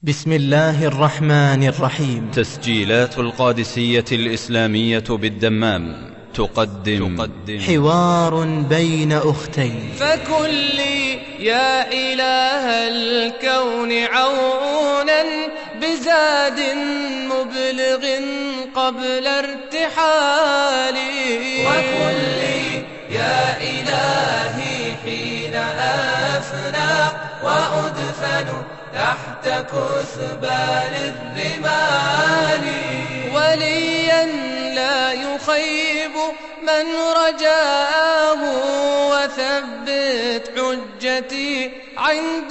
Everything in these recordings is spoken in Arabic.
بسم الله الرحمن الرحيم. تسجيلات القادسية الإسلامية بالدمام تقدم حوار بين أختين. فكن لي يا إله الكون عونا بزاد مبلغ قبل ارتحالي، وكن لي يا إلهي حين أفنى وأدفن تحت كثبان الرمال، وليا لا يخيب من رجاه، وثبت حجتي عند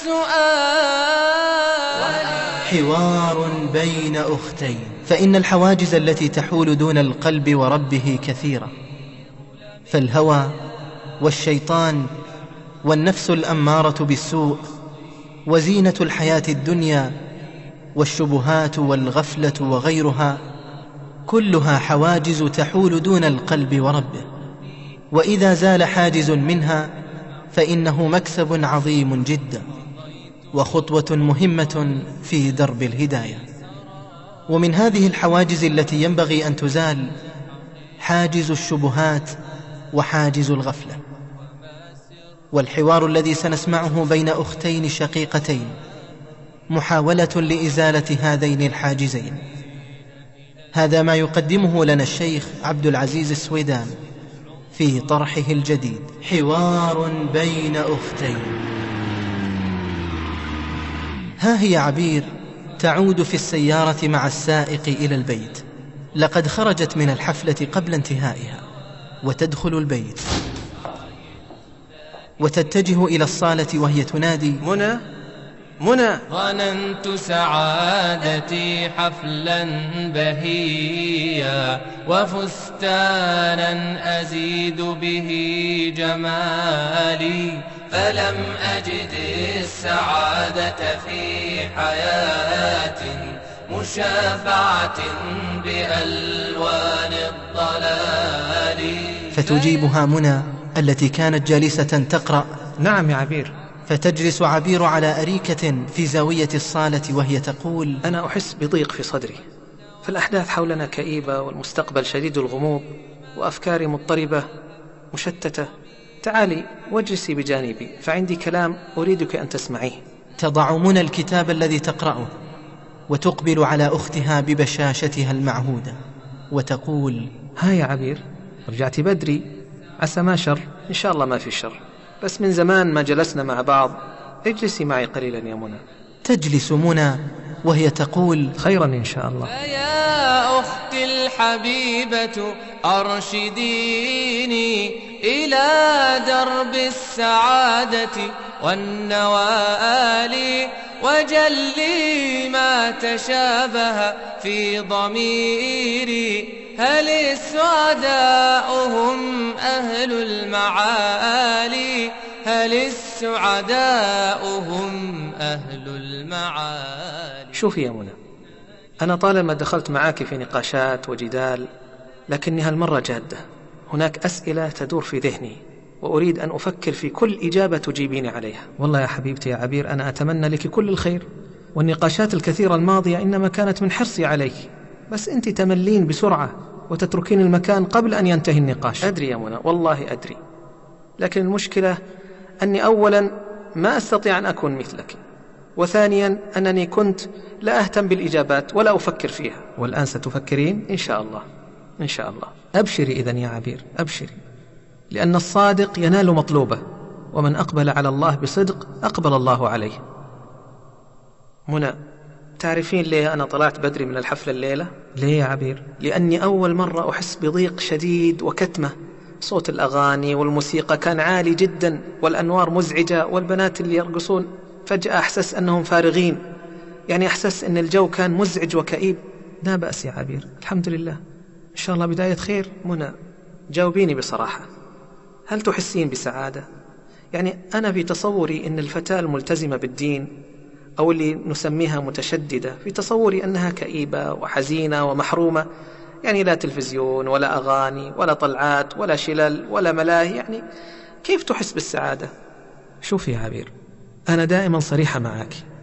السؤال. حوار بين أختين. فإن الحواجز التي تحول دون القلب وربه كثيرة، فالهوى والشيطان والنفس الأمارة بالسوء وزينة الحياة الدنيا والشبهات والغفلة وغيرها، كلها حواجز تحول دون القلب وربه، وإذا زال حاجز منها فإنه مكسب عظيم جدا وخطوة مهمة في درب الهداية. ومن هذه الحواجز التي ينبغي أن تزال حاجز الشبهات وحاجز الغفلة. والحوار الذي سنسمعه بين أختين شقيقتين محاولة لإزالة هذين الحاجزين. هذا ما يقدمه لنا الشيخ عبد العزيز السويدان في طرحه الجديد حوار بين أختين. ها هي عبير تعود في السيارة مع السائق إلى البيت. لقد خرجت من الحفلة قبل انتهائها، وتدخل البيت وتتجه إلى الصالة وهي تنادي: منى ظننت سعادتي حفلا بهيا، وفستانا أزيد به جمالي، فلم أجد السعادة في حياة مشافعة بألوان الضلال. فتجيبها منى التي كانت جالسة تقرأ: نعم يا عبير. فتجلس عبير على أريكة في زاوية الصالة وهي تقول: أنا أحس بضيق في صدري، فالأحداث حولنا كئيبة، والمستقبل شديد الغموض، وأفكاري مضطربة مشتتة. تعالي واجلسي بجانبي، فعندي كلام أريدك أن تسمعيه. تضع منى الكتاب الذي تقرأه وتقبل على أختها ببشاشتها المعهودة وتقول: ها يا عبير، رجعت بدري، عسى ما شر. إن شاء الله ما في شر، بس من زمان ما جلسنا مع بعض، اجلسي معي قليلا يا منى. تجلس منى وهي تقول: خيرا إن شاء الله. يا أختي الحبيبة أرشديني إلى درب السعادة والنوال، وجلي ما تشابه في ضميري. هل السعداء هم أهل المعالي؟ هل السعداء هم أهل المعالي؟ شوفي يا منى، أنا طالما دخلت معاك في نقاشات وجدال، لكني هالمرة جادة. هناك أسئلة تدور في ذهني، وأريد أن أفكر في كل إجابة تجيبيني عليها. والله يا حبيبتي يا عبير، أنا أتمنى لك كل الخير، والنقاشات الكثيرة الماضية إنما كانت من حرصي عليك، بس أنت تملين بسرعة وتتركين المكان قبل أن ينتهي النقاش. أدري يا منى، والله أدري، لكن المشكلة أني أولا ما أستطيع أن أكون مثلك، وثانيا أنني كنت لا أهتم بالإجابات ولا أفكر فيها، والآن ستفكرين إن شاء الله. إن شاء الله. أبشري إذن يا عبير، أبشري، لأن الصادق ينال مطلوبه، ومن أقبل على الله بصدق أقبل الله عليه. منى، تعرفين ليه أنا طلعت بدري من الحفلة الليلة؟ ليه يا عبير؟ لأني أول مرة أحس بضيق شديد وكتمة. صوت الأغاني والموسيقى كان عالي جدا، والأنوار مزعجة، والبنات اللي يرقصون فجأة أحسس أنهم فارغين، يعني أحسس أن الجو كان مزعج وكئيب. لا بأس يا عبير، الحمد لله، إن شاء الله بداية خير. منى، جاوبيني بصراحة، هل تحسين بسعادة؟ يعني أنا في تصوري أن الفتاة الملتزمة بالدين، أو اللي نسميها متشددة، في تصوري أنها كئيبة وحزينة ومحرومة، يعني لا تلفزيون ولا أغاني ولا طلعات ولا شلل ولا ملاهي، يعني كيف تحس بالسعادة؟ شوفي يا عبير، أنا دائما صريحة معك،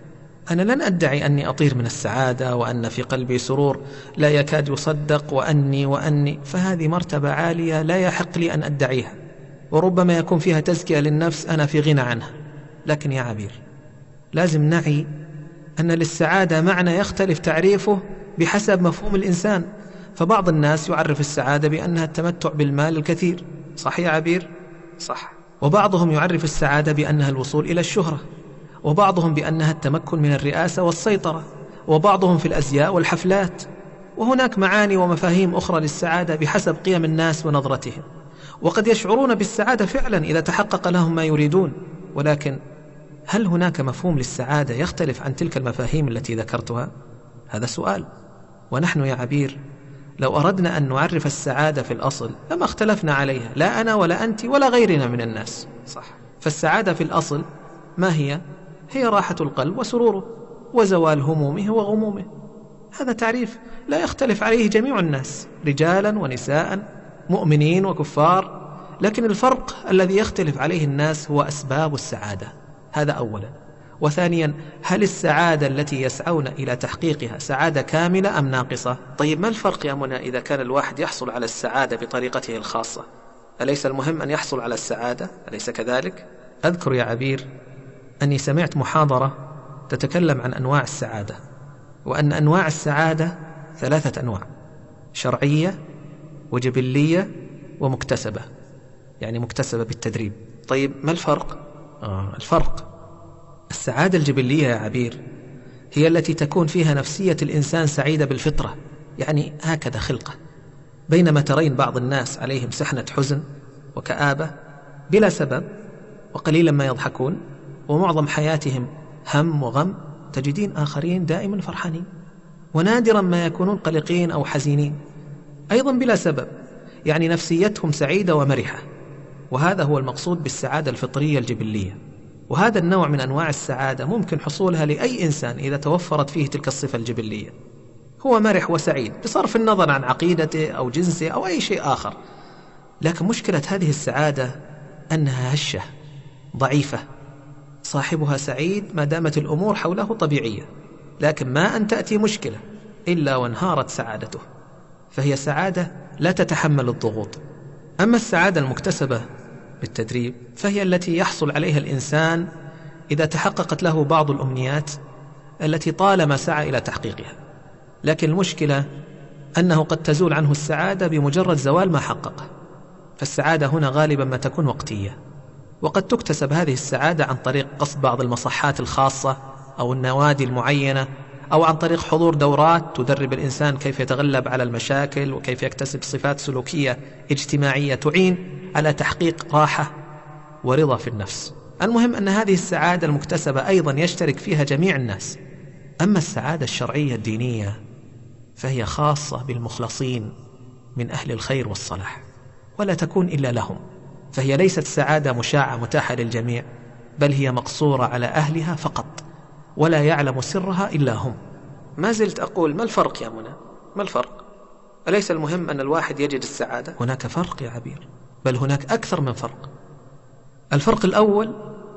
أنا لن أدعي أني أطير من السعادة وأن في قلبي سرور لا يكاد يصدق وأني، فهذه مرتبة عالية لا يحق لي أن أدعيها، وربما يكون فيها تزكية للنفس أنا في غنى عنها. لكن يا عبير، لازم نعي أن للسعادة معنى يختلف تعريفه بحسب مفهوم الإنسان. فبعض الناس يعرف السعادة بأنها التمتع بالمال الكثير، صح يا عبير؟ صح. وبعضهم يعرف السعادة بأنها الوصول إلى الشهرة، وبعضهم بأنها التمكن من الرئاسة والسيطرة، وبعضهم في الأزياء والحفلات. وهناك معاني ومفاهيم أخرى للسعادة بحسب قيم الناس ونظرتهم، وقد يشعرون بالسعادة فعلا إذا تحقق لهم ما يريدون. ولكن هل هناك مفهوم للسعادة يختلف عن تلك المفاهيم التي ذكرتها؟ هذا سؤال. ونحن يا عبير لو أردنا أن نعرف السعادة في الأصل لما اختلفنا عليها، لا أنا ولا أنت ولا غيرنا من الناس. صح. فالسعادة في الأصل ما هي؟ هي راحة القلب وسروره وزوال همومه وغمومه. هذا تعريف لا يختلف عليه جميع الناس، رجالا ونساء، مؤمنين وكفار. لكن الفرق الذي يختلف عليه الناس هو أسباب السعادة، هذا أولا. وثانيا، هل السعادة التي يسعون إلى تحقيقها سعادة كاملة أم ناقصة؟ طيب ما الفرق يا منى إذا كان الواحد يحصل على السعادة بطريقته الخاصة؟ أليس المهم أن يحصل على السعادة؟ أليس كذلك؟ أذكر يا عبير أني سمعت محاضرة تتكلم عن أنواع السعادة، وأن أنواع السعادة 3 أنواع: شرعية وجبلية ومكتسبة، يعني مكتسبة بالتدريب. طيب ما الفرق؟ الفرق السعادة الجبلية يا عبير هي التي تكون فيها نفسية الإنسان سعيدة بالفطرة، يعني هكذا خلقه، بينما ترين بعض الناس عليهم سحنة حزن وكآبة بلا سبب، وقليلا ما يضحكون، ومعظم حياتهم هم وغم. تجدين آخرين دائما فرحانين، ونادرا ما يكونون قلقين أو حزينين أيضا بلا سبب، يعني نفسيتهم سعيدة ومرحة. وهذا هو المقصود بالسعادة الفطرية الجبلية. وهذا النوع من أنواع السعادة ممكن حصولها لأي إنسان إذا توفرت فيه تلك الصفة الجبلية، هو مرح وسعيد بصرف النظر عن عقيدته أو جنسه أو أي شيء آخر. لكن مشكلة هذه السعادة أنها هشة ضعيفة، صاحبها سعيد ما دامت الأمور حوله طبيعية، لكن ما أن تأتي مشكلة إلا وانهارت سعادته، فهي سعادة لا تتحمل الضغوط. أما السعادة المكتسبة بالتدريب فهي التي يحصل عليها الإنسان إذا تحققت له بعض الأمنيات التي طالما سعى إلى تحقيقها. لكن المشكلة أنه قد تزول عنه السعادة بمجرد زوال ما حققه، فالسعادة هنا غالبا ما تكون وقتية. وقد تكتسب هذه السعادة عن طريق قصد بعض المصحات الخاصة أو النوادي المعينة، أو عن طريق حضور دورات تدرب الإنسان كيف يتغلب على المشاكل وكيف يكتسب صفات سلوكية اجتماعية تعين على تحقيق راحة ورضا في النفس. المهم أن هذه السعادة المكتسبة أيضا يشترك فيها جميع الناس. أما السعادة الشرعية الدينية فهي خاصة بالمخلصين من أهل الخير والصلاح، ولا تكون إلا لهم، فهي ليست سعادة مشاعة متاحة للجميع، بل هي مقصورة على أهلها فقط، ولا يعلم سرها إلا هم. ما زلت أقول ما الفرق يا منى؟ ما الفرق؟ أليس المهم أن الواحد يجد السعادة؟ هناك فرق يا عبير، بل هناك أكثر من فرق. الفرق الأول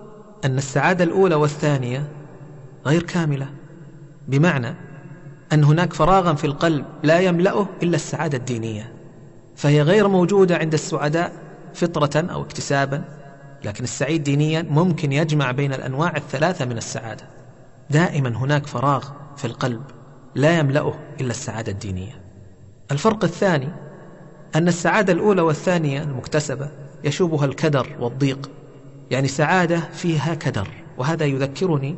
أن السعادة الأولى والثانية غير كاملة، بمعنى أن هناك فراغا في القلب لا يملأه إلا السعادة الدينية، فهي غير موجودة عند السعداء فطرة أو اكتسابا. لكن السعيد دينيا ممكن يجمع بين الأنواع الثلاثة من السعادة. دائما هناك فراغ في القلب لا يملأه إلا السعادة الدينية. الفرق الثاني أن السعادة الأولى والثانية المكتسبة يشوبها الكدر والضيق، يعني سعادة فيها كدر. وهذا يذكرني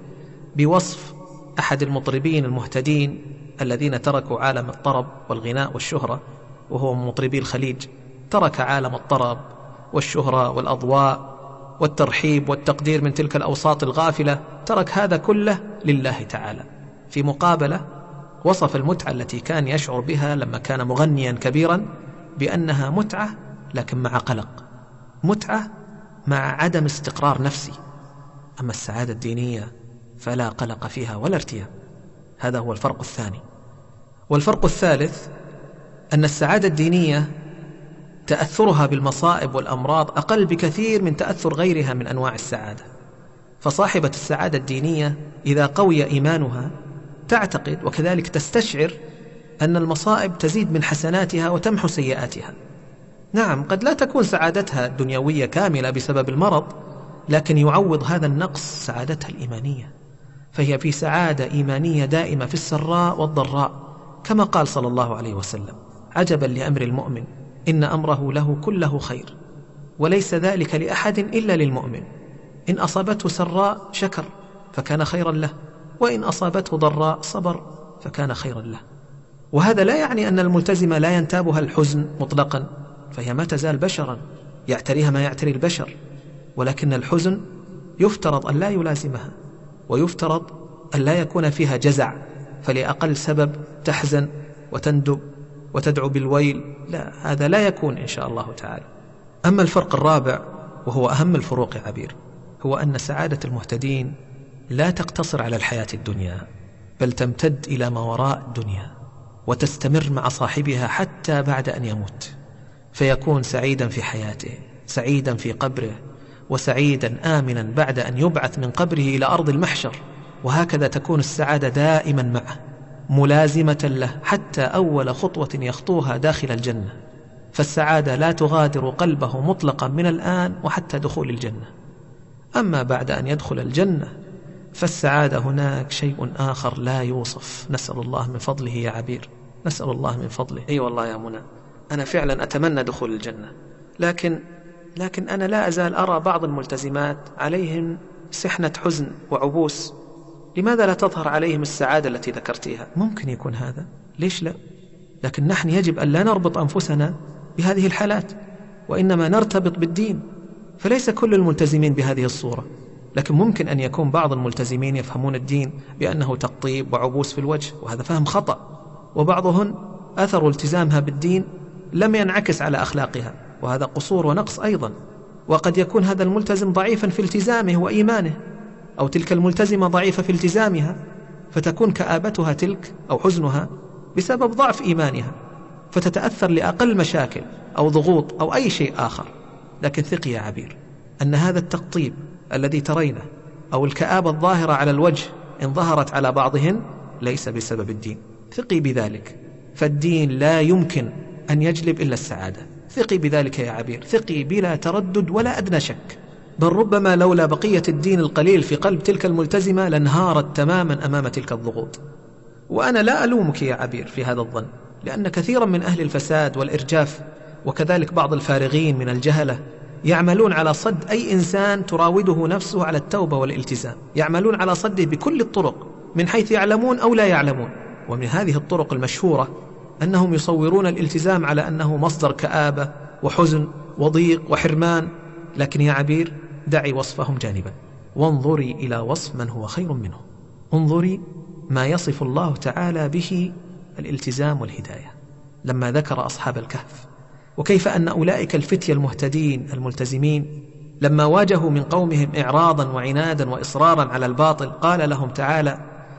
بوصف أحد المطربين المهتدين الذين تركوا عالم الطرب والغناء والشهرة، وهو من مطربي الخليج. ترك عالم الطرب والشهرة والأضواء والترحيب والتقدير من تلك الأوساط الغافلة، ترك هذا كله لله تعالى. في مقابلة وصف المتعة التي كان يشعر بها لما كان مغنيا كبيرا بأنها متعة لكن مع قلق، متعة مع عدم استقرار نفسي. أما السعادة الدينية فلا قلق فيها ولا ارتياب. هذا هو الفرق الثاني. والفرق الثالث أن السعادة الدينية تأثرها بالمصائب والأمراض أقل بكثير من تأثر غيرها من أنواع السعادة، فصاحبة السعادة الدينية إذا قوي إيمانها تعتقد وكذلك تستشعر أن المصائب تزيد من حسناتها وتمحو سيئاتها. نعم، قد لا تكون سعادتها الدنيوية كاملة بسبب المرض، لكن يعوض هذا النقص سعادتها الإيمانية، فهي في سعادة إيمانية دائمة في السراء والضراء، كما قال صلى الله عليه وسلم: عجبا لأمر المؤمن إن أمره له كله خير، وليس ذلك لأحد إلا للمؤمن، إن أصابته سراء شكر فكان خيرا له، وإن أصابته ضراء صبر فكان خيرا له. وهذا لا يعني أن الملتزم لا ينتابها الحزن مطلقا، فهي ما تزال بشرا يعتريها ما يعتري البشر، ولكن الحزن يفترض أن لا يلازمها، ويفترض أن لا يكون فيها جزع، فلأقل سبب تحزن وتندب وتدعو بالويل، لا، هذا لا يكون إن شاء الله تعالى. أما الفرق الرابع وهو أهم الفروق يا عبير، هو أن سعادة المهتدين لا تقتصر على الحياة الدنيا، بل تمتد إلى ما وراء الدنيا وتستمر مع صاحبها حتى بعد أن يموت، فيكون سعيدا في حياته، سعيدا في قبره، وسعيدا آمنا بعد أن يبعث من قبره إلى أرض المحشر. وهكذا تكون السعادة دائما معه، ملازمة له حتى أول خطوة يخطوها داخل الجنة، فالسعادة لا تغادر قلبه مطلقا من الآن وحتى دخول الجنة. أما بعد أن يدخل الجنة فالسعادة هناك شيء آخر لا يوصف، نسأل الله من فضله يا عبير، نسأل الله من فضله. أي والله يا منى، أنا فعلا أتمنى دخول الجنة، لكن أنا لا أزال أرى بعض الملتزمات عليهم سحنة حزن وعبوس. لماذا لا تظهر عليهم السعادة التي ذكرتيها؟ ممكن يكون هذا، ليش لا؟ لكن نحن يجب أن لا نربط أنفسنا بهذه الحالات، وإنما نرتبط بالدين. فليس كل الملتزمين بهذه الصورة، لكن ممكن أن يكون بعض الملتزمين يفهمون الدين بأنه تقطيب وعبوس في الوجه، وهذا فهم خطأ. وبعضهن أثر التزامها بالدين لم ينعكس على أخلاقها، وهذا قصور ونقص أيضا. وقد يكون هذا الملتزم ضعيفا في التزامه وإيمانه، أو تلك الملتزمة ضعيفة في التزامها، فتكون كآبتها تلك أو حزنها بسبب ضعف إيمانها، فتتأثر لأقل مشاكل أو ضغوط أو أي شيء آخر. لكن ثقي يا عبير أن هذا التقطيب الذي ترينه أو الكآبة الظاهرة على الوجه إن ظهرت على بعضهن ليس بسبب الدين، ثقي بذلك، فالدين لا يمكن أن يجلب إلا السعادة. ثقي بذلك يا عبير، ثقي بلا تردد ولا أدنى شك، بل ربما لولا بقية الدين القليل في قلب تلك الملتزمة لانهارت تماما أمام تلك الضغوط. وأنا لا ألومك يا عبير في هذا الظن، لأن كثيرا من أهل الفساد والإرجاف وكذلك بعض الفارغين من الجهلة يعملون على صد أي إنسان تراوده نفسه على التوبة والالتزام، يعملون على صده بكل الطرق من حيث يعلمون أو لا يعلمون. ومن هذه الطرق المشهورة أنهم يصورون الالتزام على أنه مصدر كآبة وحزن وضيق وحرمان. لكن يا عبير دعي وصفهم جانبا، وانظري إلى وصف من هو خير منه، انظري ما يصف الله تعالى به الالتزام والهداية لما ذكر أصحاب الكهف، وكيف أن أولئك الفتية المهتدين الملتزمين لما واجهوا من قومهم إعراضا وعنادا وإصرارا على الباطل قال لهم تعالى: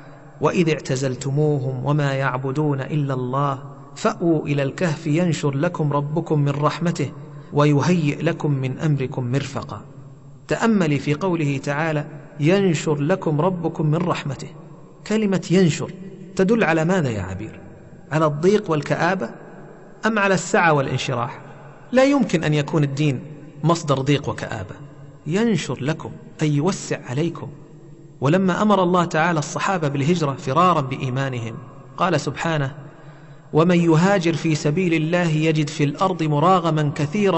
وإذ اعتزلتموهم وما يعبدون إلا الله فأووا إلى الكهف ينشر لكم ربكم من رحمته ويهيئ لكم من أمركم مرفقا. تأملي في قوله تعالى: ينشر لكم ربكم من رحمته. كلمة ينشر تدل على ماذا يا عبير؟ على الضيق والكآبة أم على السعة والانشراح؟ لا يمكن أن يكون الدين مصدر ضيق وكآبة. ينشر لكم أي يوسع عليكم. ولما أمر الله تعالى الصحابة بالهجرة فرارا بإيمانهم قال سبحانه: ومن يهاجر في سبيل الله يجد في الأرض مراغما كثيرا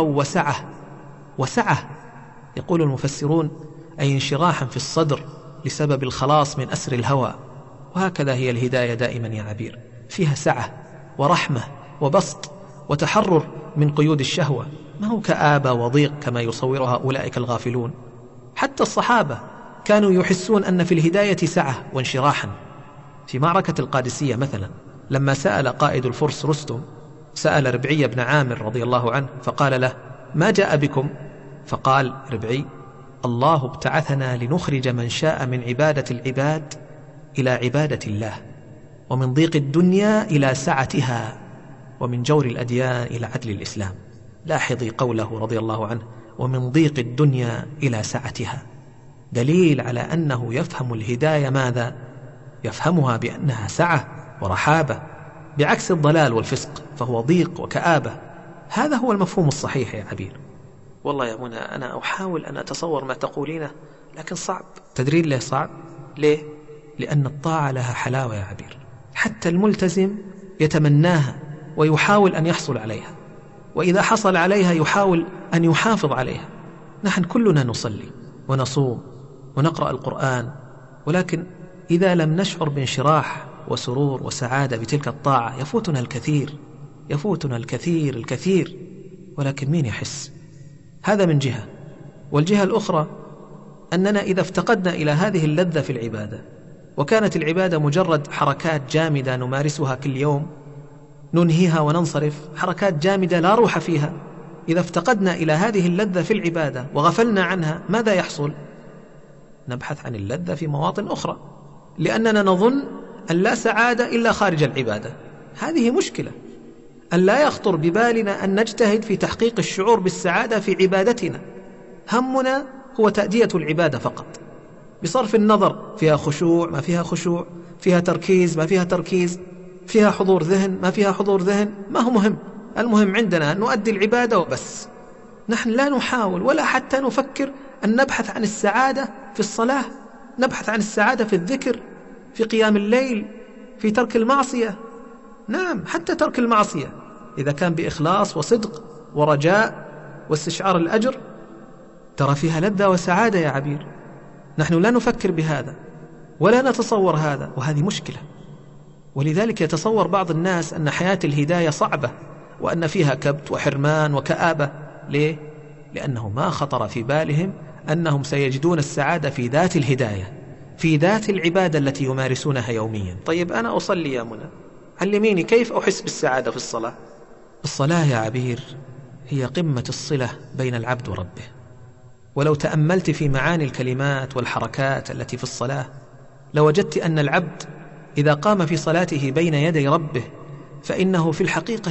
وسعة يقول المفسرون أي انشراحا في الصدر لسبب الخلاص من أسر الهوى. وهكذا هي الهداية دائما يا عبير، فيها سعة ورحمة وبسط وتحرر من قيود الشهوة، ما هو كآبة وضيق كما يصورها أولئك الغافلون. حتى الصحابة كانوا يحسون أن في الهداية سعة وانشراحا. في معركة القادسية مثلا لما سأل قائد الفرس رستم سأل ربعي بن عامر رضي الله عنه فقال له: ما جاء بكم؟ فقال ربعي: الله ابتعثنا لنخرج من شاء من عبادة العباد إلى عبادة الله، ومن ضيق الدنيا إلى سعتها، ومن جور الأديان إلى عدل الإسلام. لاحظي قوله رضي الله عنه: ومن ضيق الدنيا إلى سعتها. دليل على أنه يفهم الهداية ماذا؟ يفهمها بأنها سعة ورحابة، بعكس الضلال والفسق فهو ضيق وكآبة. هذا هو المفهوم الصحيح يا عبير. والله يا منى أنا أحاول أن أتصور ما تقولينه لكن صعب. تدرين ليه صعب؟ ليه؟ لأن الطاعة لها حلاوة يا عبير، حتى الملتزم يتمناها ويحاول أن يحصل عليها، وإذا حصل عليها يحاول أن يحافظ عليها. نحن كلنا نصلي ونصوم ونقرأ القرآن، ولكن إذا لم نشعر بانشراح وسرور وسعادة بتلك الطاعة يفوتنا الكثير، يفوتنا الكثير الكثير، ولكن مين يحس؟ هذا من جهة. والجهة الأخرى أننا إذا افتقدنا إلى هذه اللذة في العبادة، وكانت العبادة مجرد حركات جامدة نمارسها كل يوم ننهيها وننصرف، حركات جامدة لا روح فيها، إذا افتقدنا إلى هذه اللذة في العبادة وغفلنا عنها ماذا يحصل؟ نبحث عن اللذة في مواطن أخرى، لأننا نظن أن لا سعادة إلا خارج العبادة. هذه مشكلة، أن لا يخطر ببالنا أن نجتهد في تحقيق الشعور بالسعادة في عبادتنا. همنا هو تأدية العبادة فقط، بصرف النظر فيها خشوع ما فيها خشوع، فيها تركيز ما فيها تركيز، فيها حضور ذهن ما فيها حضور ذهن، ما هو مهم. المهم عندنا أن نؤدي العبادة وبس. نحن لا نحاول ولا حتى نفكر أن نبحث عن السعادة في الصلاة، نبحث عن السعادة في الذكر، في قيام الليل، في ترك المعصية. نعم، حتى ترك المعصية إذا كان بإخلاص وصدق ورجاء واستشعار الأجر ترى فيها لذة وسعادة يا عبير. نحن لا نفكر بهذا ولا نتصور هذا، وهذه مشكلة. ولذلك يتصور بعض الناس أن حياة الهداية صعبة وأن فيها كبت وحرمان وكآبة. ليه؟ لأنه ما خطر في بالهم أنهم سيجدون السعادة في ذات الهداية، في ذات العبادة التي يمارسونها يوميا. طيب أنا أصلي يا منى، علميني كيف أحس بالسعادة في الصلاة. الصلاة يا عبير هي قمة الصلة بين العبد وربه، ولو تأملت في معاني الكلمات والحركات التي في الصلاة لوجدت أن العبد إذا قام في صلاته بين يدي ربه فإنه في الحقيقة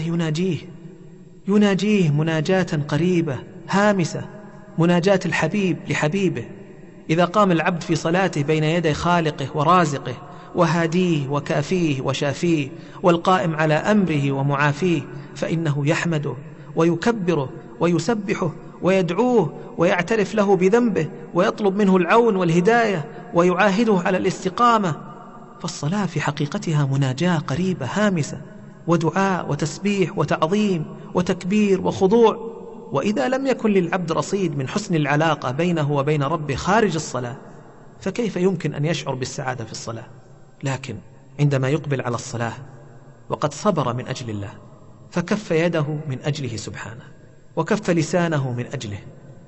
يناجيه مناجاة قريبة هامسة، مناجاة الحبيب لحبيبه. إذا قام العبد في صلاته بين يدي خالقه ورازقه وهاديه وكافيه وشافيه والقائم على أمره ومعافيه فإنه يحمده ويكبره ويسبحه ويدعوه ويعترف له بذنبه ويطلب منه العون والهداية ويعاهده على الاستقامة. فالصلاة في حقيقتها مناجاة قريبة هامسة، ودعاء وتسبيح وتعظيم وتكبير وخضوع. وإذا لم يكن للعبد رصيد من حسن العلاقة بينه وبين ربه خارج الصلاة فكيف يمكن أن يشعر بالسعادة في الصلاة؟ لكن عندما يقبل على الصلاة وقد صبر من أجل الله، فكف يده من أجله سبحانه، وكف لسانه من أجله،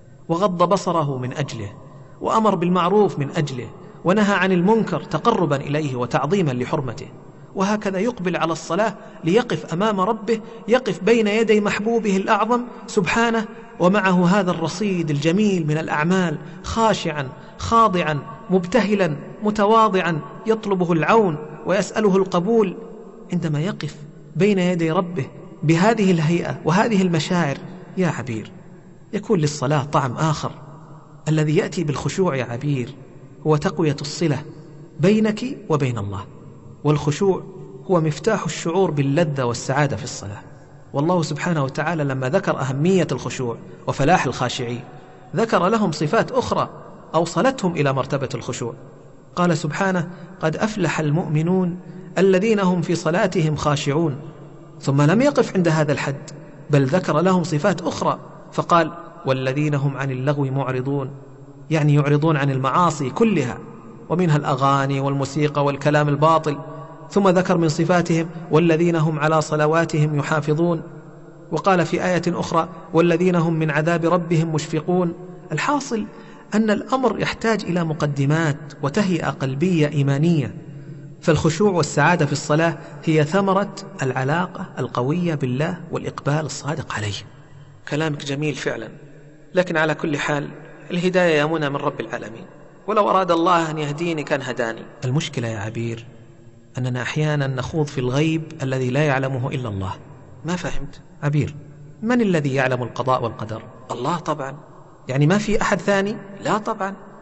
وغض بصره من أجله، وأمر بالمعروف من أجله، ونهى عن المنكر تقربا إليه وتعظيما لحرمته، وهكذا يقبل على الصلاة ليقف أمام ربه، يقف بين يدي محبوبه الأعظم سبحانه، ومعه هذا الرصيد الجميل من الأعمال، خاشعا خاضعا مبتهلا متواضعا يطلبه العون ويسأله القبول. عندما يقف بين يدي ربه بهذه الهيئة وهذه المشاعر يا عبير يكون للصلاة طعم آخر. الذي يأتي بالخشوع يا عبير هو تقوية الصلة بينك وبين الله، والخشوع هو مفتاح الشعور باللذة والسعادة في الصلاة. والله سبحانه وتعالى لما ذكر أهمية الخشوع وفلاح الخاشعين ذكر لهم صفات أخرى أوصلتهم إلى مرتبة الخشوع. قال سبحانه: قد أفلح المؤمنون الذين هم في صلاتهم خاشعون. ثم لم يقف عند هذا الحد، بل ذكر لهم صفات أخرى فقال: والذين هم عن اللغو معرضون، يعني يعرضون عن المعاصي كلها ومنها الأغاني والموسيقى والكلام الباطل. ثم ذكر من صفاتهم: والذين هم على صلواتهم يحافظون. وقال في آية أخرى: والذين هم من عذاب ربهم مشفقون. الحاصل أن الأمر يحتاج إلى مقدمات وتهيئة قلبية إيمانية. فالخشوع والسعادة في الصلاة هي ثمرة العلاقة القوية بالله والإقبال الصادق عليه. كلامك جميل فعلا، لكن على كل حال الهداية يا منى من رب العالمين، ولو أراد الله أن يهديني كان هداني. المشكلة يا عبير أننا أحيانا نخوض في الغيب الذي لا يعلمه إلا الله. ما فهمت عبير؟ من الذي يعلم القضاء والقدر؟ الله طبعا. يعني ما في أحد ثاني؟ لا طبعا.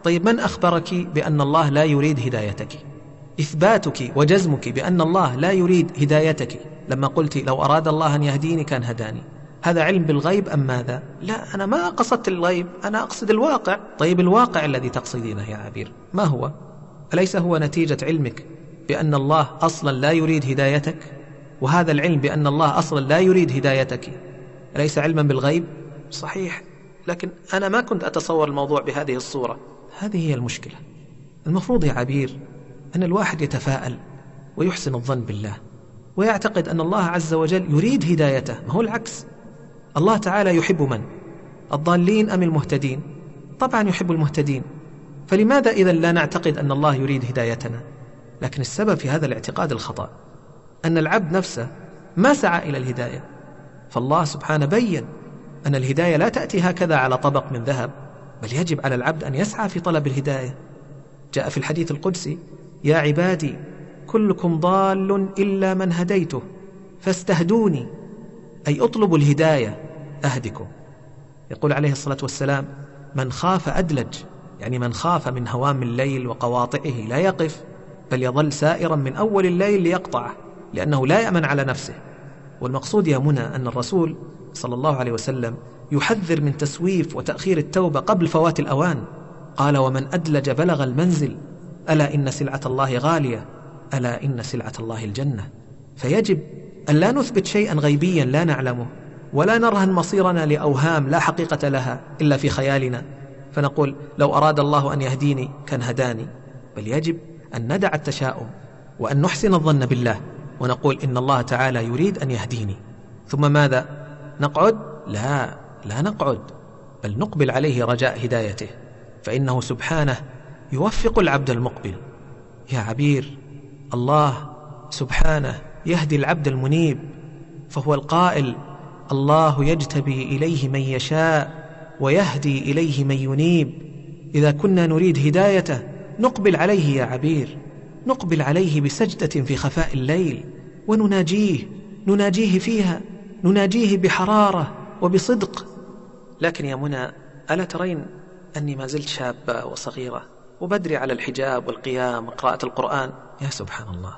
طيب من أخبرك بأن الله لا يريد هدايتك؟ إثباتك وجزمك بأن الله لا يريد هدايتك لما قلت لو أراد الله أن يهديني كان هداني، هذا علم بالغيب أم ماذا؟ لا، أنا ما قصدت الغيب، أنا أقصد الواقع. طيب الواقع الذي تقصدينه يا عبير ما هو؟ أليس هو نتيجة علمك بأن الله أصلا لا يريد هدايتك؟ وهذا العلم بأن الله أصلا لا يريد هدايتك أليس علما بالغيب؟ صحيح، لكن أنا ما كنت أتصور الموضوع بهذه الصورة. هذه هي المشكلة. المفروض يا عبير أن الواحد يتفاءل ويحسن الظن بالله ويعتقد أن الله عز وجل يريد هدايته، ما هو العكس. الله تعالى يحب من؟ الضالين أم المهتدين؟ طبعا يحب المهتدين، فلماذا إذا لا نعتقد أن الله يريد هدايتنا؟ لكن السبب في هذا الاعتقاد الخطأ أن العبد نفسه ما سعى إلى الهداية، فالله سبحانه بيّن أن الهداية لا تأتي هكذا على طبق من ذهب، بل يجب على العبد أن يسعى في طلب الهداية. جاء في الحديث القدسي: يا عبادي كلكم ضال إلا من هديته فاستهدوني، أي اطلبوا الهداية أهدكم. يقول عليه الصلاة والسلام: من خاف أدلج، يعني من خاف من هوام الليل وقواطعه لا يقف، بل يظل سائرا من أول الليل ليقطعه، لأنه لا يأمن على نفسه. والمقصود يا منى أن الرسول صلى الله عليه وسلم يحذر من تسويف وتأخير التوبة قبل فوات الأوان. قال: ومن أدلج بلغ المنزل، ألا إن سلعة الله غالية، ألا إن سلعة الله الجنة. فيجب أن لا نثبت شيئا غيبيا لا نعلمه، ولا نرهن مصيرنا لأوهام لا حقيقة لها إلا في خيالنا، فنقول لو أراد الله أن يهديني كان هداني. بل يجب أن ندع التشاؤم وأن نحسن الظن بالله ونقول إن الله تعالى يريد أن يهديني. ثم ماذا؟ نقعد؟ لا نقعد، بل نقبل عليه رجاء هدايته، فإنه سبحانه يوفق العبد المقبل. يا عبير، الله سبحانه يهدي العبد المنيب، فهو القائل: الله يجتبي إليه من يشاء ويهدي إليه من ينيب. إذا كنا نريد هدايته نقبل عليه يا عبير، نقبل عليه بسجدة في خفاء الليل ونناجيه فيها، نناجيه بحرارة وبصدق. لكن يا منى، ألا ترين أني ما زلت شابة وصغيرة وبدري على الحجاب والقيام وقراءة القرآن؟ يا سبحان الله،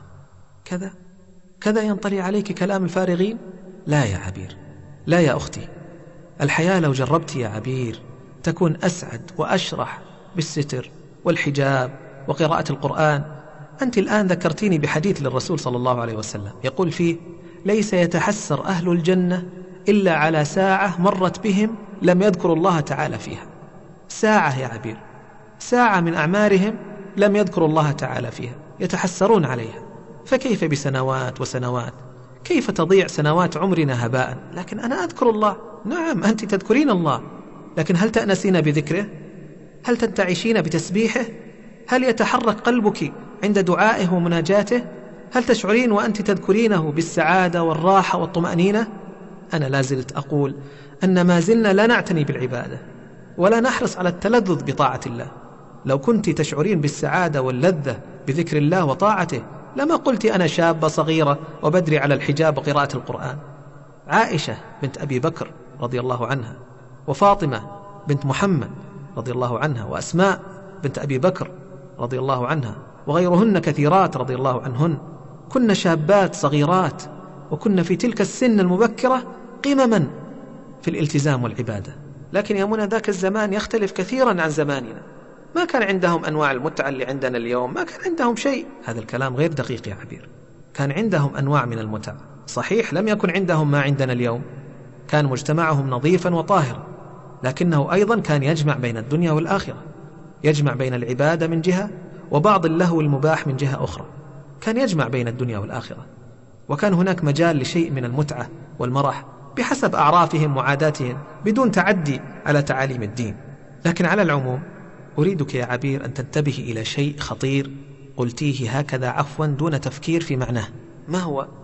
كذا ينطلي عليك كلام الفارغين؟ لا يا عبير، لا يا أختي. الحياة لو جربت يا عبير تكون أسعد وأشرح بالستر والحجاب وقراءة القرآن. أنت الآن ذكرتيني بحديث للرسول صلى الله عليه وسلم يقول فيه: ليس يتحسر أهل الجنة إلا على ساعة مرت بهم لم يذكروا الله تعالى فيها. ساعة يا عبير، ساعة من أعمارهم لم يذكروا الله تعالى فيها، يتحسرون عليها. فكيف بسنوات وسنوات؟ كيف تضيع سنوات عمرنا هباء؟ لكن أنا أذكر الله. نعم، أنت تذكرين الله، لكن هل تأنسين بذكره؟ هل تنتعشين بتسبيحه؟ هل يتحرك قلبك عند دعائه ومناجاته؟ هل تشعرين وأنت تذكرينه بالسعادة والراحة والطمأنينة؟ أنا لازلت أقول أن ما زلنا لا نعتني بالعبادة ولا نحرص على التلذذ بطاعة الله. لو كنت تشعرين بالسعادة واللذة بذكر الله وطاعته لما قلت أنا شابة صغيرة وبدري على الحجاب وقراءة القرآن. عائشة بنت أبي بكر رضي الله عنها، وفاطمة بنت محمد رضي الله عنها، وأسماء بنت أبي بكر رضي الله عنها، وغيرهن كثيرات رضي الله عنهن، كن شابات صغيرات، وكن في تلك السن المبكرة قمما في الالتزام والعبادة. لكن يا منى، ذاك الزمان يختلف كثيرا عن زماننا. ما كان عندهم أنواع المتعة اللي عندنا اليوم، ما كان عندهم شيء. هذا الكلام غير دقيق يا عبير. كان عندهم أنواع من المتعة، صحيح لم يكن عندهم ما عندنا اليوم، كان مجتمعهم نظيفا وطاهرا، لكنه أيضا كان يجمع بين الدنيا والآخرة، يجمع بين العبادة من جهة وبعض اللهو المباح من جهة أخرى. كان يجمع بين الدنيا والآخرة، وكان هناك مجال لشيء من المتعة والمرح بحسب أعرافهم وعاداتهم بدون تعدي على تعاليم الدين. لكن على العموم أريدك يا عبير أن تنتبهي إلى شيء خطير قلتيه هكذا عفوا دون تفكير في معناه. ما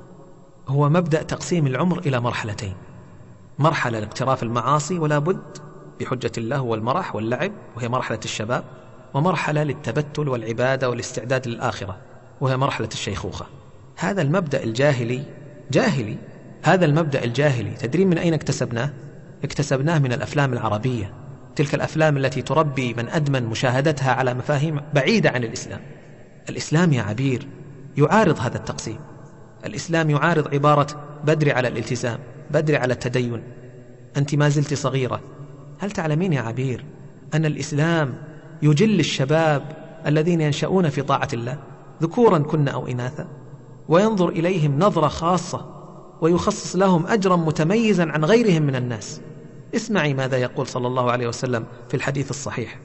هو مبدأ تقسيم العمر إلى مرحلتين: مرحلة لاقتراف المعاصي ولا بد بحجة الله والمرح واللعب وهي مرحلة الشباب، ومرحلة للتبتل والعبادة والاستعداد للآخرة وهي مرحلة الشيخوخة. هذا المبدأ الجاهلي، هذا المبدأ الجاهلي تدرين من أين اكتسبناه؟ اكتسبناه من الأفلام العربية تلك الأفلام التي تربي من أدمن مشاهدتها على مفاهيم بعيدة عن الإسلام. الإسلام يا عبير يعارض هذا التقسيم. الإسلام يعارض عبارة بدري على الالتزام، بدري على التدين، أنت ما زلت صغيرة. هل تعلمين يا عبير أن الإسلام يجل الشباب الذين ينشؤون في طاعة الله ذكورا كن أو إناثا، وينظر إليهم نظرة خاصة، ويخصص لهم أجرا متميزا عن غيرهم من الناس؟ اسمعي ماذا يقول صلى الله عليه وسلم في الحديث الصحيح: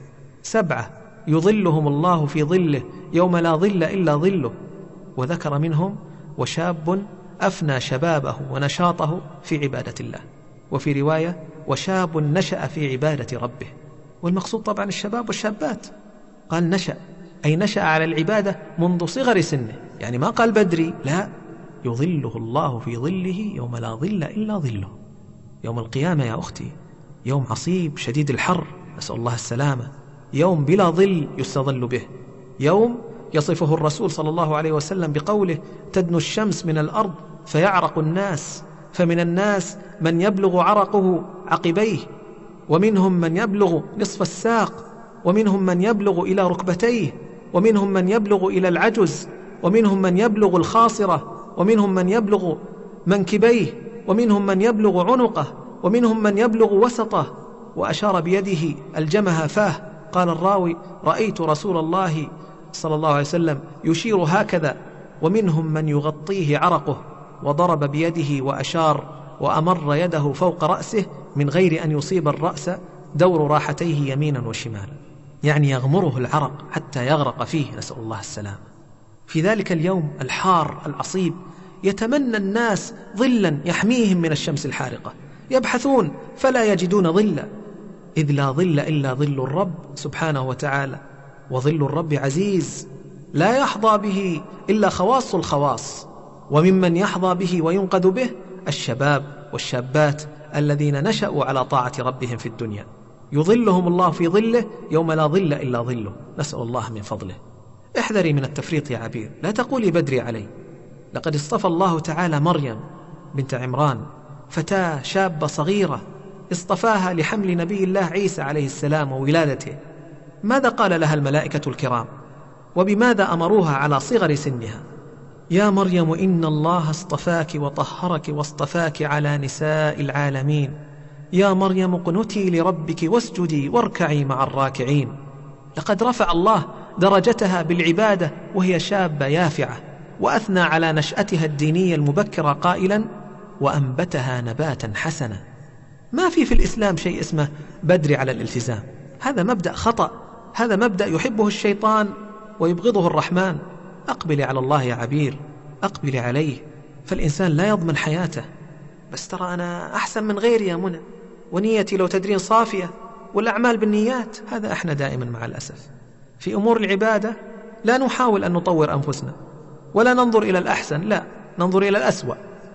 7 يظلهم الله في ظله يوم لا ظل إلا ظله، وذكر منهم وشاب أفنى شبابه ونشاطه في عبادة الله، وفي رواية وشاب نشأ في عبادة ربه. والمقصود طبعا الشباب والشابات. قال نشأ أي نشأ على العبادة منذ صغر سنه، يعني ما قال بدري، لا، يظله الله في ظله يوم لا ظل إلا ظله. يوم القيامة يا أختي يوم عصيب شديد الحر، نسأل الله السلامة، يوم بلا ظل يستظل به، يوم يصفه الرسول صلى الله عليه وسلم بقوله: تدنو الشمس من الأرض فيعرق الناس، فمن الناس من يبلغ عرقه عقبيه، ومنهم من يبلغ نصف الساق، ومنهم من يبلغ إلى ركبتيه، ومنهم من يبلغ إلى العجز، ومنهم من يبلغ الخاصرة، ومنهم من يبلغ منكبيه، ومنهم من يبلغ عنقه، ومنهم من يبلغ وسطه. وأشار بيده الجمها فاه. قال الراوي: رأيت رسول الله صلى الله عليه وسلم يشير هكذا. ومنهم من يغطيه عرقه، وضرب بيده وأشار وأمر يده فوق رأسه من غير أن يصيب الرأس دور راحتيه يمينا وشمالا، يعني يغمره العرق حتى يغرق فيه، نسأل الله السلامة. في ذلك اليوم الحار العصيب يتمنى الناس ظلا يحميهم من الشمس الحارقة، يبحثون فلا يجدون ظلا، إذ لا ظل إلا ظل الرب سبحانه وتعالى، وظل الرب عزيز لا يحظى به إلا خواص الخواص. وممن يحظى به وينقذ به الشباب والشابات الذين نشأوا على طاعة ربهم في الدنيا، يظلهم الله في ظله يوم لا ظل إلا ظله، نسأل الله من فضله. احذري من التفريط يا عبير، لا تقولي بدري علي. لقد اصطفى الله تعالى مريم بنت عمران، فتاة شابة صغيرة، اصطفاها لحمل نبي الله عيسى عليه السلام وولادته. ماذا قال لها الملائكة الكرام؟ وبماذا أمروها على صغر سنها؟ يا مريم إن الله اصطفاك وطهرك واصطفاك على نساء العالمين، يا مريم اقنتي لربك واسجدي واركعي مع الراكعين. لقد رفع الله درجتها بالعبادة وهي شابة يافعة، وأثنى على نشأتها الدينية المبكرة قائلا: وأنبتها نباتا حسنا. ما في الإسلام شيء اسمه بدري على الالتزام، هذا مبدأ خطأ، هذا مبدأ يحبه الشيطان ويبغضه الرحمن. أقبلي على الله يا عبير، أقبلي عليه، فالإنسان لا يضمن حياته. بس ترى أنا أحسن من غيري يا منى، ونيتي لو تدرين صافية، والأعمال بالنيات. هذا احنا دائما مع الأسف في أمور العبادة لا نحاول أن نطور أنفسنا ولا ننظر إلى الأحسن، لا ننظر إلى الأسوأ.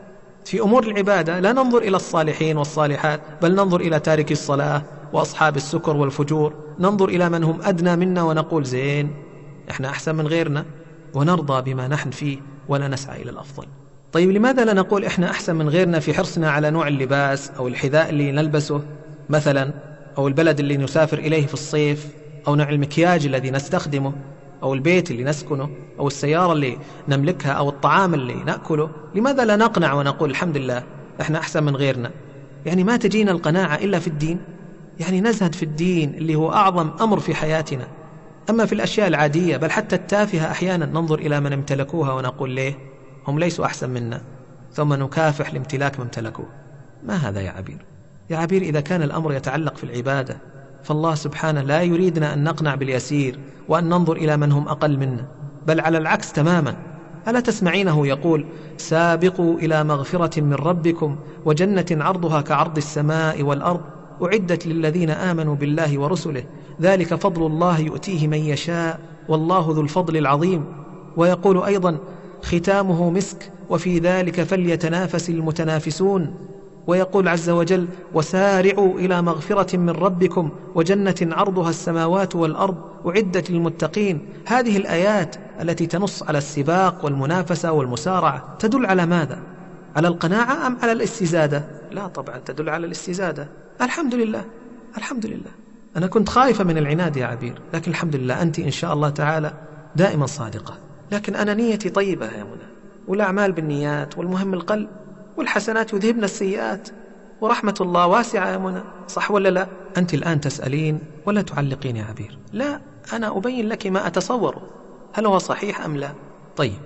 في أمور العبادة لا ننظر إلى الصالحين والصالحات، بل ننظر إلى تارك الصلاة وأصحاب السكر والفجور، ننظر إلى من هم أدنى منا ونقول زين احنا أحسن من غيرنا، ونرضى بما نحن فيه ولا نسعى إلى الأفضل. طيب لماذا لا نقول إحنا أحسن من غيرنا في حرصنا على نوع اللباس أو الحذاء اللي نلبسه مثلا، أو البلد اللي نسافر إليه في الصيف، أو نوع المكياج الذي نستخدمه، أو البيت اللي نسكنه، أو السيارة اللي نملكها، أو الطعام اللي نأكله؟ لماذا لا نقنع ونقول الحمد لله إحنا أحسن من غيرنا؟ يعني ما تجينا القناعة إلا في الدين، يعني نزهد في الدين اللي هو أعظم أمر في حياتنا. أما في الأشياء العادية بل حتى التافهة أحيانا ننظر إلى من امتلكوها ونقول ليه هم ليسوا أحسن منا، ثم نكافح لامتلاك ما امتلكوه. ما هذا يا عبير؟ يا عبير إذا كان الأمر يتعلق في العبادة فالله سبحانه لا يريدنا أن نقنع باليسير وأن ننظر إلى من هم أقل منا، بل على العكس تماما. ألا تسمعينه يقول: سابقوا إلى مغفرة من ربكم وجنة عرضها كعرض السماء والأرض أعدت للذين آمنوا بالله ورسله ذلك فضل الله يؤتيه من يشاء والله ذو الفضل العظيم. ويقول أيضا: ختامه مسك وفي ذلك فليتنافس المتنافسون. ويقول عز وجل: وسارعوا إلى مغفرة من ربكم وجنة عرضها السماوات والأرض أعدت للمتقين. هذه الآيات التي تنص على السباق والمنافسة والمسارعة تدل على ماذا؟ على القناعة أم على الاستزادة؟ لا طبعا تدل على الاستزادة. الحمد لله، الحمد لله، أنا كنت خايفة من العناد يا عبير، لكن الحمد لله أنت إن شاء الله تعالى دائما صادقة. لكن أنا نيتي طيبة يا منى، والأعمال بالنيات، والمهم القلب، والحسنات يذهبن السيئات، ورحمة الله واسعة يا منى، صح ولا لا؟ أنت الآن تسألين ولا تعلقين يا عبير. لا، أنا أبين لك ما أتصوره، هل هو صحيح أم لا؟ طيب،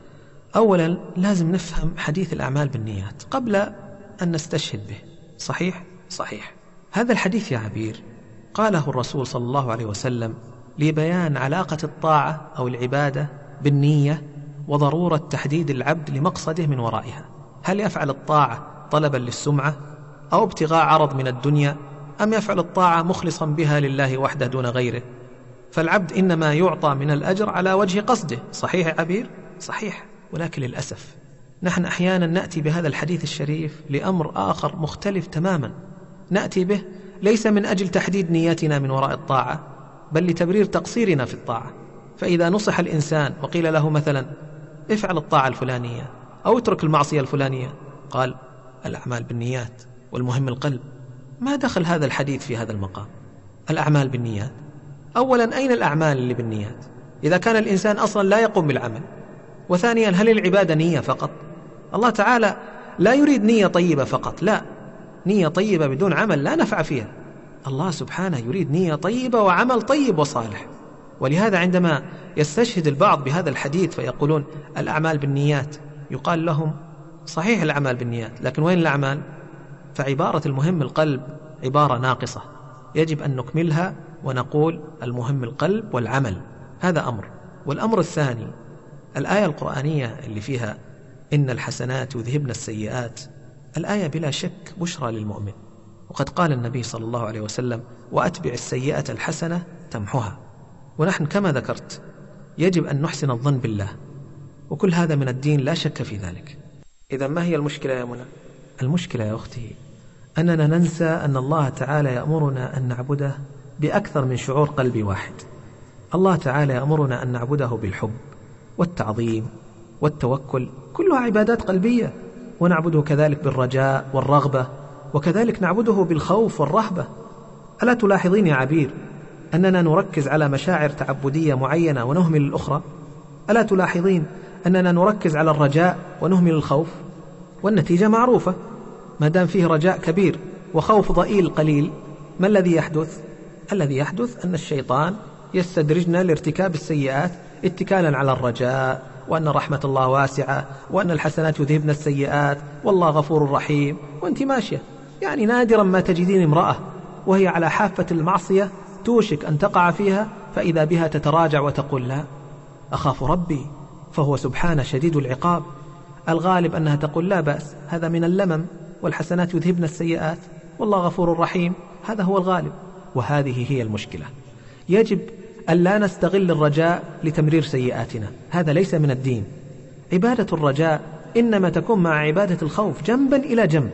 أولا لازم نفهم حديث الأعمال بالنيات قبل أن نستشهد به. صحيح؟ صحيح. هذا الحديث يا عبير قاله الرسول صلى الله عليه وسلم لبيان علاقة الطاعة أو العبادة بالنية، وضرورة تحديد العبد لمقصده من ورائها. هل يفعل الطاعة طلبا للسمعة أو ابتغاء عرض من الدنيا، أم يفعل الطاعة مخلصا بها لله وحده دون غيره؟ فالعبد إنما يعطى من الأجر على وجه قصده. صحيح يا عبير؟ صحيح. ولكن للأسف نحن أحيانا نأتي بهذا الحديث الشريف لأمر آخر مختلف تماما، نأتي به ليس من أجل تحديد نيتنا من وراء الطاعة، بل لتبرير تقصيرنا في الطاعة. فإذا نصح الإنسان وقيل له مثلا افعل الطاعة الفلانية أو اترك المعصية الفلانية، قال الأعمال بالنيات والمهم القلب، ما دخل هذا الحديث في هذا المقام؟ الأعمال بالنيات، أولا أين الأعمال اللي بالنيات إذا كان الإنسان أصلا لا يقوم بالعمل؟ وثانيا هل العبادة نية فقط؟ الله تعالى لا يريد نية طيبة فقط، لا، نية طيبة بدون عمل لا نفع فيها. الله سبحانه يريد نية طيبة وعمل طيب وصالح. ولهذا عندما يستشهد البعض بهذا الحديث فيقولون الأعمال بالنيات، يقال لهم صحيح الأعمال بالنيات، لكن وين الأعمال؟ فعبارة المهم القلب عبارة ناقصة، يجب أن نكملها ونقول المهم القلب والعمل. هذا أمر. والأمر الثاني، الآية القرآنية اللي فيها إن الحسنات يذهبن السيئات، الآية بلا شك بشرى للمؤمن، وقد قال النبي صلى الله عليه وسلم وأتبع السيئة الحسنة تمحها. ونحن كما ذكرت يجب أن نحسن الظن بالله، وكل هذا من الدين لا شك في ذلك. إذا ما هي المشكلة يا منى؟ المشكلة يا أختي أننا ننسى أن الله تعالى يأمرنا أن نعبده بأكثر من شعور قلبي واحد. الله تعالى يأمرنا أن نعبده بالحب والتعظيم والتوكل، كلها عبادات قلبية، ونعبده كذلك بالرجاء والرغبة، وكذلك نعبده بالخوف والرهبة. ألا تلاحظين يا عبير أننا نركز على مشاعر تعبدية معينة ونهمل الأخرى؟ ألا تلاحظين أننا نركز على الرجاء ونهمل الخوف؟ والنتيجة معروفة، ما دام فيه رجاء كبير وخوف ضئيل قليل، ما الذي يحدث؟ الذي يحدث أن الشيطان يستدرجنا لارتكاب السيئات اتكالا على الرجاء، وأن رحمة الله واسعة، وأن الحسنات يذهبن السيئات، والله غفور رحيم، وأنت ماشية. يعني نادرا ما تجدين امرأة وهي على حافة المعصية توشك أن تقع فيها فإذا بها تتراجع وتقول لا أخاف ربي فهو سبحانه شديد العقاب. الغالب أنها تقول لا بأس، هذا من اللمم، والحسنات يذهبن السيئات، والله غفور رحيم، هذا هو الغالب. وهذه هي المشكلة. يجب أن لا نستغل الرجاء لتمرير سيئاتنا، هذا ليس من الدين. عبادة الرجاء إنما تكون مع عبادة الخوف جنبا إلى جنب،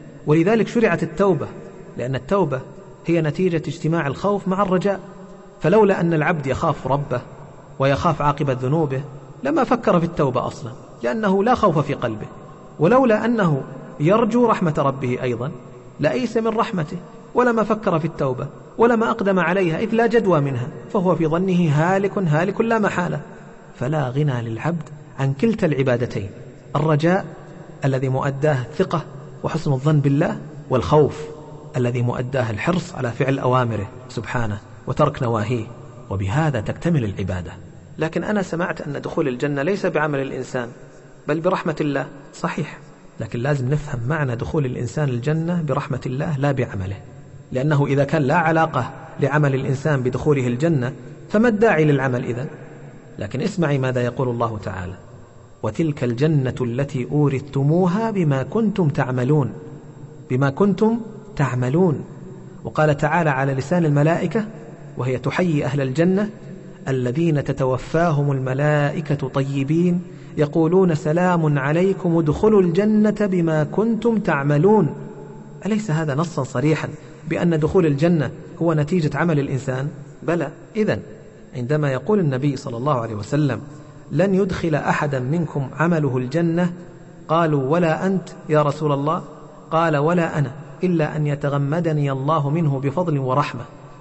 ولذلك شرعت التوبة، لأن التوبة هي نتيجة اجتماع الخوف مع الرجاء. فلولا أن العبد يخاف ربه ويخاف عاقبة ذنوبه لما فكر في التوبة أصلا، لأنه لا خوف في قلبه. ولولا أنه يرجو رحمة ربه أيضا لأيس من رحمته، ولما فكر في التوبة ولما أقدم عليها، إذ لا جدوى منها، فهو في ظنه هالك لا محالة. فلا غنى للعبد عن كلتا العبادتين، الرجاء الذي مؤداه الثقة وحسن الظن بالله، والخوف الذي مؤداه الحرص على فعل أوامره سبحانه وترك نواهيه، وبهذا تكتمل العبادة. لكن أنا سمعت أن دخول الجنة ليس بعمل الإنسان بل برحمة الله. صحيح، لكن لازم نفهم معنى دخول الإنسان الجنة برحمة الله لا بعمله، لأنه إذا كان لا علاقة لعمل الإنسان بدخوله الجنة فما الداعي للعمل إذن؟ لكن اسمعي ماذا يقول الله تعالى: وتلك الجنة التي أورثتموها بما كنتم تعملون، بما كنتم تعملون. وقال تعالى على لسان الملائكة وهي تحيي أهل الجنة: الذين تتوفاهم الملائكة طيبين يقولون سلام عليكم ادخلوا الجنة بما كنتم تعملون. أليس هذا نصا صريحا بأن دخول الجنة هو نتيجة عمل الإنسان؟ بلى. إذن عندما يقول النبي صلى الله عليه وسلم لن يدخل أحدا منكم عمله الجنة، قالوا ولا أنت يا رسول الله؟ قال ولا أنا، إلا أن يتغمدني الله منه بفضل ورحمة.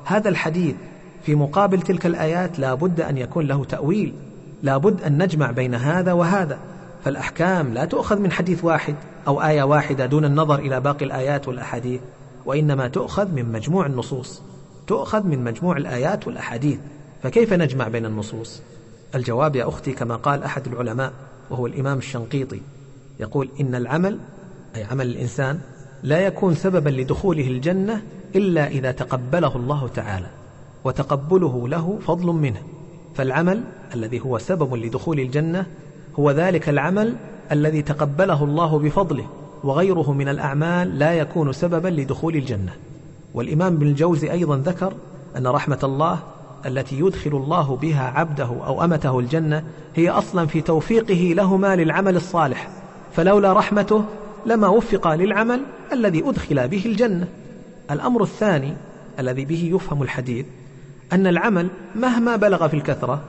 هذا الحديث في مقابل تلك الآيات لا بد أن يكون له تأويل، لا بد أن نجمع بين هذا وهذا. فالأحكام لا تؤخذ من حديث واحد أو آية واحدة دون النظر إلى باقي الآيات والأحاديث، وإنما تؤخذ من مجموع النصوص، تؤخذ من مجموع الآيات والأحاديث. فكيف نجمع بين النصوص؟ الجواب يا أختي كما قال أحد العلماء وهو الإمام الشنقيطي، يقول إن العمل، أي عمل الإنسان، لا يكون سببا لدخوله الجنة إلا إذا تقبله الله تعالى، وتقبله له فضل منه. فالعمل الذي هو سبب لدخول الجنة هو ذلك العمل الذي تقبله الله بفضله، وغيره من الأعمال لا يكون سببا لدخول الجنة. والإمام ابن الجوزي أيضا ذكر أن رحمة الله التي يدخل الله بها عبده أو أمته الجنة هي أصلا في توفيقه لهما للعمل الصالح، فلولا رحمته لما وفق للعمل الذي أدخل به الجنة. الأمر الثاني الذي به يفهم الحديث أن العمل مهما بلغ في الكثرة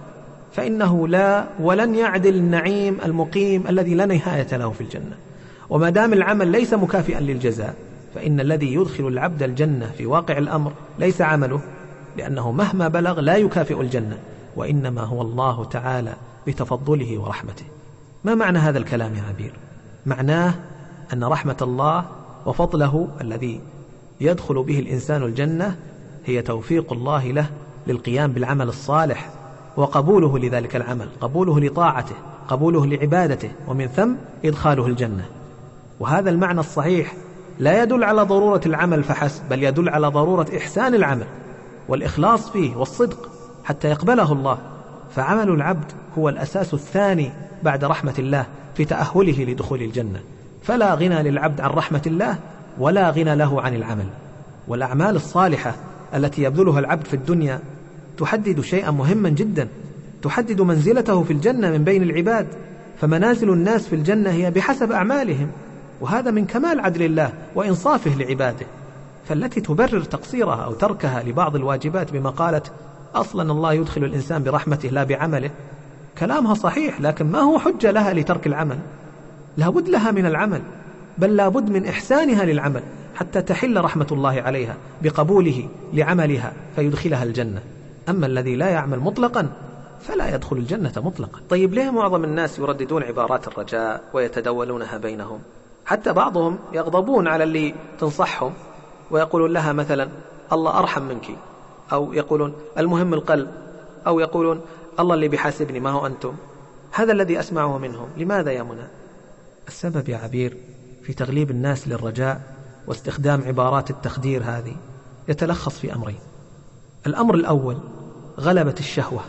فإنه لا ولن يعدل النعيم المقيم الذي لا نهاية له في الجنة. وما دام العمل ليس مكافئا للجزاء فإن الذي يدخل العبد الجنة في واقع الأمر ليس عمله، لأنه مهما بلغ لا يكافئ الجنة، وإنما هو الله تعالى بتفضله ورحمته. ما معنى هذا الكلام يا عبير؟ معناه أن رحمة الله وفضله الذي يدخل به الإنسان الجنة هي توفيق الله له للقيام بالعمل الصالح، وقبوله لذلك العمل، قبوله لطاعته، قبوله لعبادته، ومن ثم إدخاله الجنة. وهذا المعنى الصحيح لا يدل على ضرورة العمل فحسب، بل يدل على ضرورة إحسان العمل والإخلاص فيه والصدق حتى يقبله الله. فعمل العبد هو الأساس الثاني بعد رحمة الله في تأهله لدخول الجنة، فلا غنى للعبد عن رحمة الله ولا غنى له عن العمل. والأعمال الصالحة التي يبذلها العبد في الدنيا تحدد شيئا مهما جدا، تحدد منزلته في الجنة من بين العباد، فمنازل الناس في الجنة هي بحسب أعمالهم، وهذا من كمال عدل الله وإنصافه لعباده. فالتي تبرر تقصيرها أو تركها لبعض الواجبات بما قالت أصلا الله يدخل الإنسان برحمته لا بعمله، كلامها صحيح، لكن ما هو حجة لها لترك العمل. لابد لها من العمل، بل لابد من إحسانها للعمل حتى تحل رحمة الله عليها بقبوله لعملها فيدخلها الجنة. أما الذي لا يعمل مطلقا فلا يدخل الجنة مطلقا. طيب ليه معظم الناس يرددون عبارات الرجاء ويتدولونها بينهم؟ حتى بعضهم يغضبون على اللي تنصحهم ويقولون لها مثلا الله أرحم منك، أو يقولون المهم القلب، أو يقولون الله اللي بيحاسبني ما هو أنتم. هذا الذي أسمعه منهم. لماذا يا منى؟ السبب يا عبير في تغليب الناس للرجاء واستخدام عبارات التخدير هذه يتلخص في أمرين. الأمر الأول غلبة الشهوة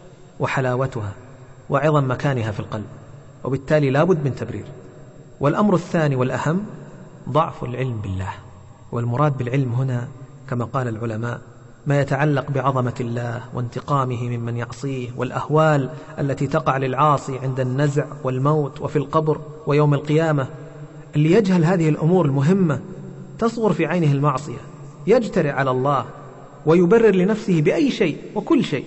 وحلاوتها وعظم مكانها في القلب، وبالتالي لا بد من تبرير. والأمر الثاني والأهم ضعف العلم بالله. والمراد بالعلم هنا كما قال العلماء ما يتعلق بعظمة الله وانتقامه ممن يعصيه، والأهوال التي تقع للعاصي عند النزع والموت وفي القبر ويوم القيامة. اللي يجهل هذه الأمور المهمة تصغر في عينه المعصية، يجترئ على الله ويبرر لنفسه بأي شيء وكل شيء.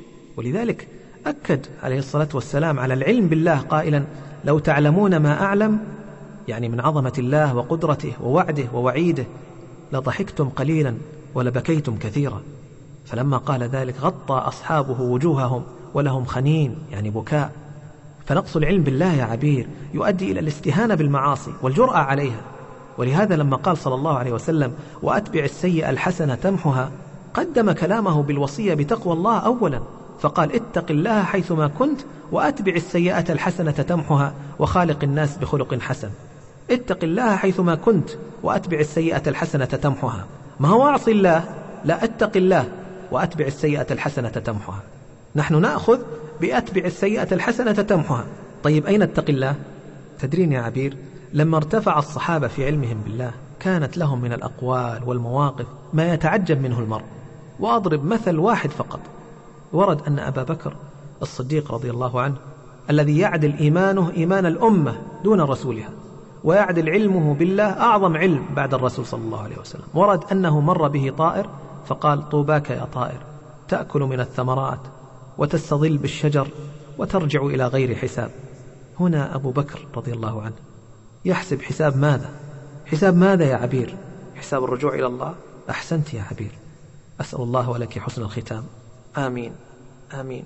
ولذلك أكد عليه الصلاة والسلام على العلم بالله قائلا لو تعلمون ما أعلم، يعني من عظمة الله وقدرته ووعده ووعيده، لضحكتم قليلا ولبكيتم كثيرا. فلما قال ذلك غطى أصحابه وجوههم ولهم خنين، يعني بكاء. فنقص العلم بالله يا عبير يؤدي إلى الاستهانة بالمعاصي والجرأة عليها. ولهذا لما قال صلى الله عليه وسلم وأتبع السيئة الحسنة تمحها، قدم كلامه بالوصية بتقوى الله أولا، فقال اتق الله حيثما كنت وأتبع السيئة الحسنة تمحها وخالق الناس بخلق حسن. اتق الله حيثما كنت وأتبع السيئة الحسنة تمحها، ما هو أعصي الله، لا اتق الله وأتبع السيئة الحسنة تمحها. نحن نأخذ بأتبع السيئة الحسنة تمحها. طيب أين اتق الله؟ تدرين يا عبير لما ارتفع الصحابة في علمهم بالله كانت لهم من الأقوال والمواقف ما يتعجب منه المرء. وأضرب مثل واحد فقط. ورد أن أبا بكر الصديق رضي الله عنه الذي يعدل إيمانه إيمان الأمة دون رسولها، ويعدل علمه بالله أعظم علم بعد الرسول صلى الله عليه وسلم، ورد أنه مر به طائر فقال طوباك يا طائر تأكل من الثمرات وتستظل بالشجر وترجع إلى غير حساب. هنا أبو بكر رضي الله عنه يحسب حساب ماذا؟ حساب ماذا يا عبير؟ حساب الرجوع إلى الله. أحسنت يا عبير، أسأل الله ولك حسن الختام. آمين آمين.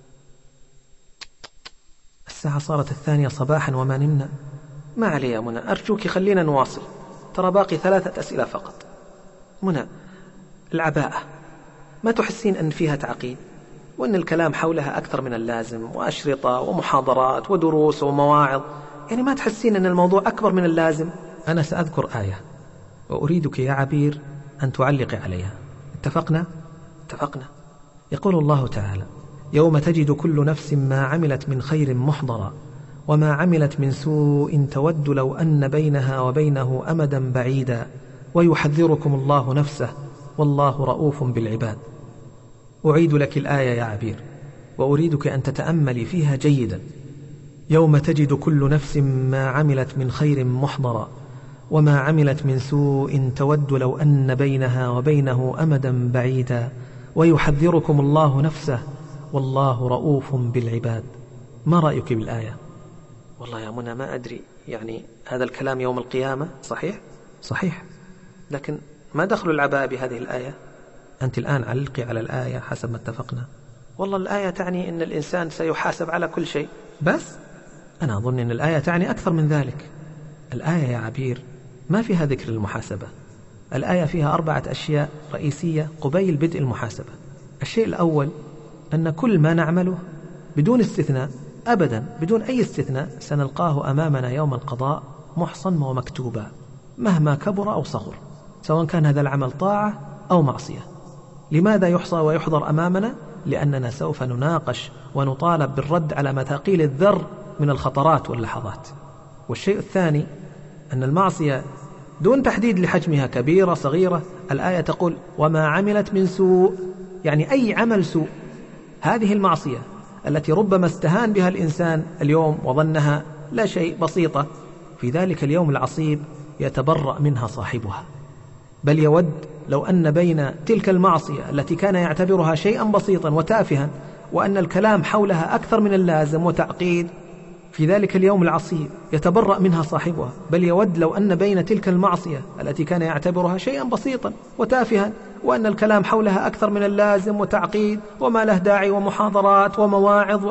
الساعة صارت 2 صباحا وما نمنا. ما علي يا منى، أرجوك خلينا نواصل، ترى باقي 3 أسئلة فقط. منى، العباءة ما تحسين أن فيها تعقيد، وأن الكلام حولها أكثر من اللازم، وأشرطة ومحاضرات ودروس ومواعظ؟ يعني ما تحسين أن الموضوع أكبر من اللازم؟ أنا سأذكر آية وأريدك يا عبير أن تعلق عليها. اتفقنا؟ اتفقنا. يقول الله تعالى: يوم تجد كل نفس ما عملت من خير محضرا وما عملت من سوء تود لو أن بينها وبينه أمدا بعيدا ويحذركم الله نفسه والله رؤوف بالعباد. أعيد لك الآية يا عبير وأريدك أن تتأملي فيها جيدا. يوم تجد كل نفس ما عملت من خير محضرا وما عملت من سوء تود لو أن بينها وبينه أمدا بعيدا ويحذركم الله نفسه والله رؤوف بالعباد. ما رأيك بالآية؟ والله يا منى ما أدري، يعني هذا الكلام يوم القيامة صحيح؟ صحيح، لكن ما دخل العباء بهذه الآية؟ أنت الآن علقي على الآية حسب ما اتفقنا. والله الآية تعني أن الإنسان سيحاسب على كل شيء، بس أنا أظن أن الآية تعني أكثر من ذلك. الآية يا عبير ما فيها ذكر المحاسبة. الآية فيها 4 أشياء رئيسية قبيل بدء المحاسبة. الشيء الأول أن كل ما نعمله بدون استثناء أبدا، بدون أي استثناء، سنلقاه أمامنا يوم القضاء محصن ومكتوبا مهما كبر أو صغر، سواء كان هذا العمل طاعة أو معصية. لماذا يحصى ويحضر أمامنا؟ لأننا سوف نناقش ونطالب بالرد على مثاقيل الذر من الخطرات واللحظات. والشيء الثاني أن المعصية دون تحديد لحجمها كبيرة صغيرة، الآية تقول وما عملت من سوء، يعني أي عمل سوء. هذه المعصية التي ربما استهان بها الإنسان اليوم وظنها لا شيء، بسيطة، في ذلك اليوم العصيب يتبرأ منها صاحبها، بل يود لو أن بين تلك المعصية التي كان يعتبرها شيئا بسيطا وتافها وأن الكلام حولها أكثر من اللازم وتعقيد، في ذلك اليوم العصيب يتبرأ منها صاحبها، بل يود لو أن بين تلك المعصية التي كان يعتبرها شيئا بسيطا وتافها وأن الكلام حولها أكثر من اللازم وتعقيد وما له داعي ومحاضرات ومواعظ،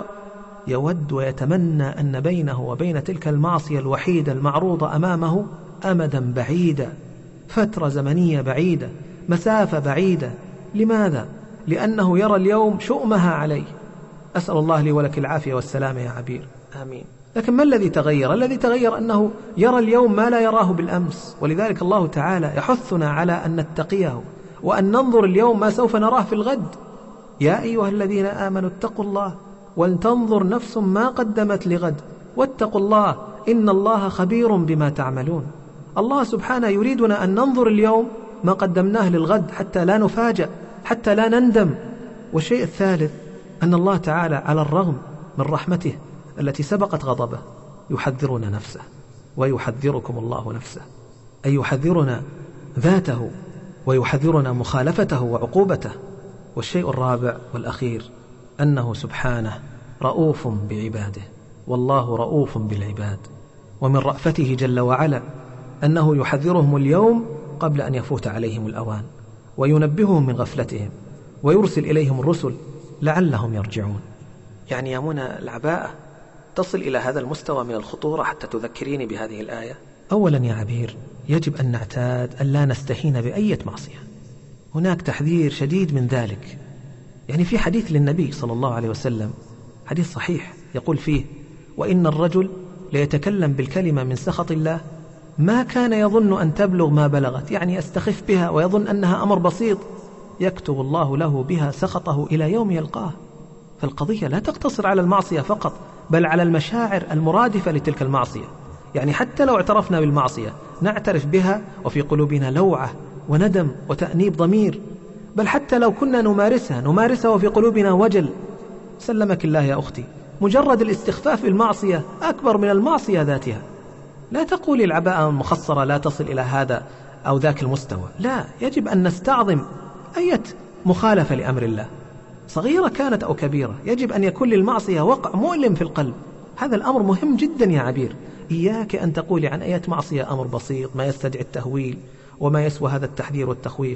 يود ويتمنى أن بينه وبين تلك المعصية الوحيدة المعروضة أمامه أمدا بعيدا، فترة زمنية بعيدة، مسافة بعيدة. لماذا؟ لأنه يرى اليوم شؤمها عليه. أسأل الله لي ولك العافية والسلامة يا عبير. آمين. لكن ما الذي تغير؟ الذي تغير أنه يرى اليوم ما لا يراه بالأمس، ولذلك الله تعالى يحثنا على أن نتقيه وأن ننظر اليوم ما سوف نراه في الغد. يا أيها الذين آمنوا اتقوا الله ولتنظر نفس ما قدمت لغد واتقوا الله إن الله خبير بما تعملون. الله سبحانه يريدنا أن ننظر اليوم ما قدمناه للغد حتى لا نفاجأ، حتى لا نندم. والشيء الثالث أن الله تعالى على الرغم من رحمته التي سبقت غضبه يحذرنا نفسه، ويحذركم الله نفسه، أي يحذرنا ذاته ويحذرنا مخالفته وعقوبته. والشيء الرابع والأخير أنه سبحانه رؤوف بعباده، والله رؤوف بالعباد. ومن رأفته جل وعلا أنه يحذرهم اليوم قبل أن يفوت عليهم الأوان، وينبههم من غفلتهم، ويرسل إليهم الرسل لعلهم يرجعون. يعني يا منى العباءة تصل إلى هذا المستوى من الخطورة حتى تذكريني بهذه الآية؟ أولا يا عبير يجب أن نعتاد أن لا نستهين بأية معصية، هناك تحذير شديد من ذلك. يعني في حديث للنبي صلى الله عليه وسلم، حديث صحيح، يقول فيه وإن الرجل ليتكلم بالكلمة من سخط الله ما كان يظن أن تبلغ ما بلغت، يعني يستخف بها ويظن أنها أمر بسيط، يكتب الله له بها سخطه إلى يوم يلقاه. فالقضية لا تقتصر على المعصية فقط، بل على المشاعر المرادفة لتلك المعصية. يعني حتى لو اعترفنا بالمعصية نعترف بها وفي قلوبنا لوعة وندم وتأنيب ضمير، بل حتى لو كنا نمارسها وفي قلوبنا وجل. سلمك الله يا أختي، مجرد الاستخفاف بالمعصية أكبر من المعصية ذاتها. لا تقولي العباءة المخصرة لا تصل إلى هذا أو ذاك المستوى، لا، يجب أن نستعظم أي مخالفة لأمر الله، صغيرة كانت أو كبيرة. يجب أن يكون للمعصية وقع مؤلم في القلب. هذا الأمر مهم جدا يا عبير. إياك أن تقولي عن أي معصية أمر بسيط ما يستدعي التهويل وما يسوى هذا التحذير والتخويف.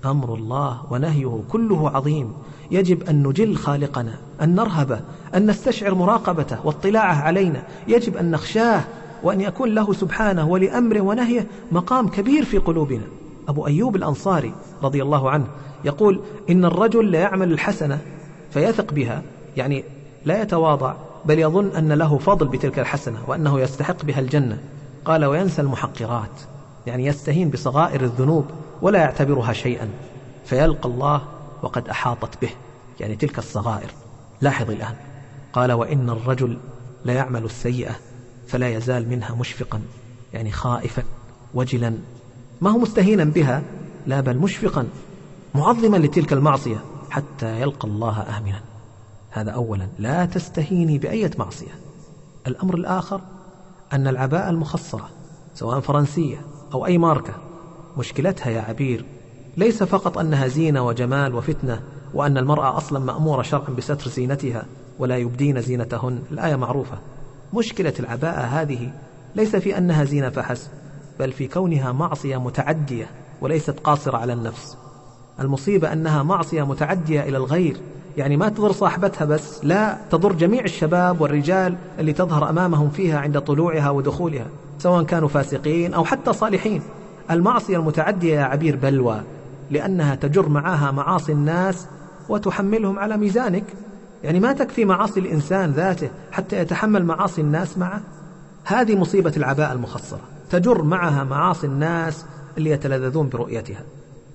أمر الله ونهيه كله عظيم، يجب أن نجل خالقنا، أن نرهبه، أن نستشعر مراقبته واطلاعه علينا، يجب أن نخشاه، وأن يكون له سبحانه ولأمره ونهيه مقام كبير في قلوبنا. أبو أيوب الأنصاري رضي الله عنه يقول: إن الرجل لا يعمل الحسنة فيثق بها، يعني لا يتواضع بل يظن أن له فضل بتلك الحسنة وأنه يستحق بها الجنة. قال: وينسى المحقرات، يعني يستهين بصغائر الذنوب ولا يعتبرها شيئا، فيلقى الله وقد أحاطت به، يعني تلك الصغائر. لاحظ الآن، قال: وإن الرجل لا يعمل السيئة فلا يزال منها مشفقا، يعني خائفا وجلا، ما هو مستهينا بها، لا بل مشفقا معظما لتلك المعصية حتى يلقى الله آمنا. هذا أولا، لا تستهيني بأية معصية. الأمر الآخر أن العباءة المخصرة سواء فرنسية أو أي ماركة، مشكلتها يا عبير ليس فقط أنها زينة وجمال وفتنة، وأن المرأة أصلا مأمورة شرعا بستر زينتها ولا يبدين زينتهن، الآية معروفة. مشكلة العباءة هذه ليس في أنها زينة فحسب، بل في كونها معصية متعدية وليست قاصرة على النفس. المصيبة أنها معصية متعدية إلى الغير، يعني ما تضر صاحبتها بس، لا، تضر جميع الشباب والرجال اللي تظهر أمامهم فيها عند طلوعها ودخولها، سواء كانوا فاسقين أو حتى صالحين. المعصية المتعدية يا عبير بلوى، لأنها تجر معها معاصي الناس وتحملهم على ميزانك، يعني ما تكفي معاصي الإنسان ذاته حتى يتحمل معاصي الناس معه. هذه مصيبة العباءة المخصرة، تجر معها معاصي الناس اللي يتلذذون برؤيتها،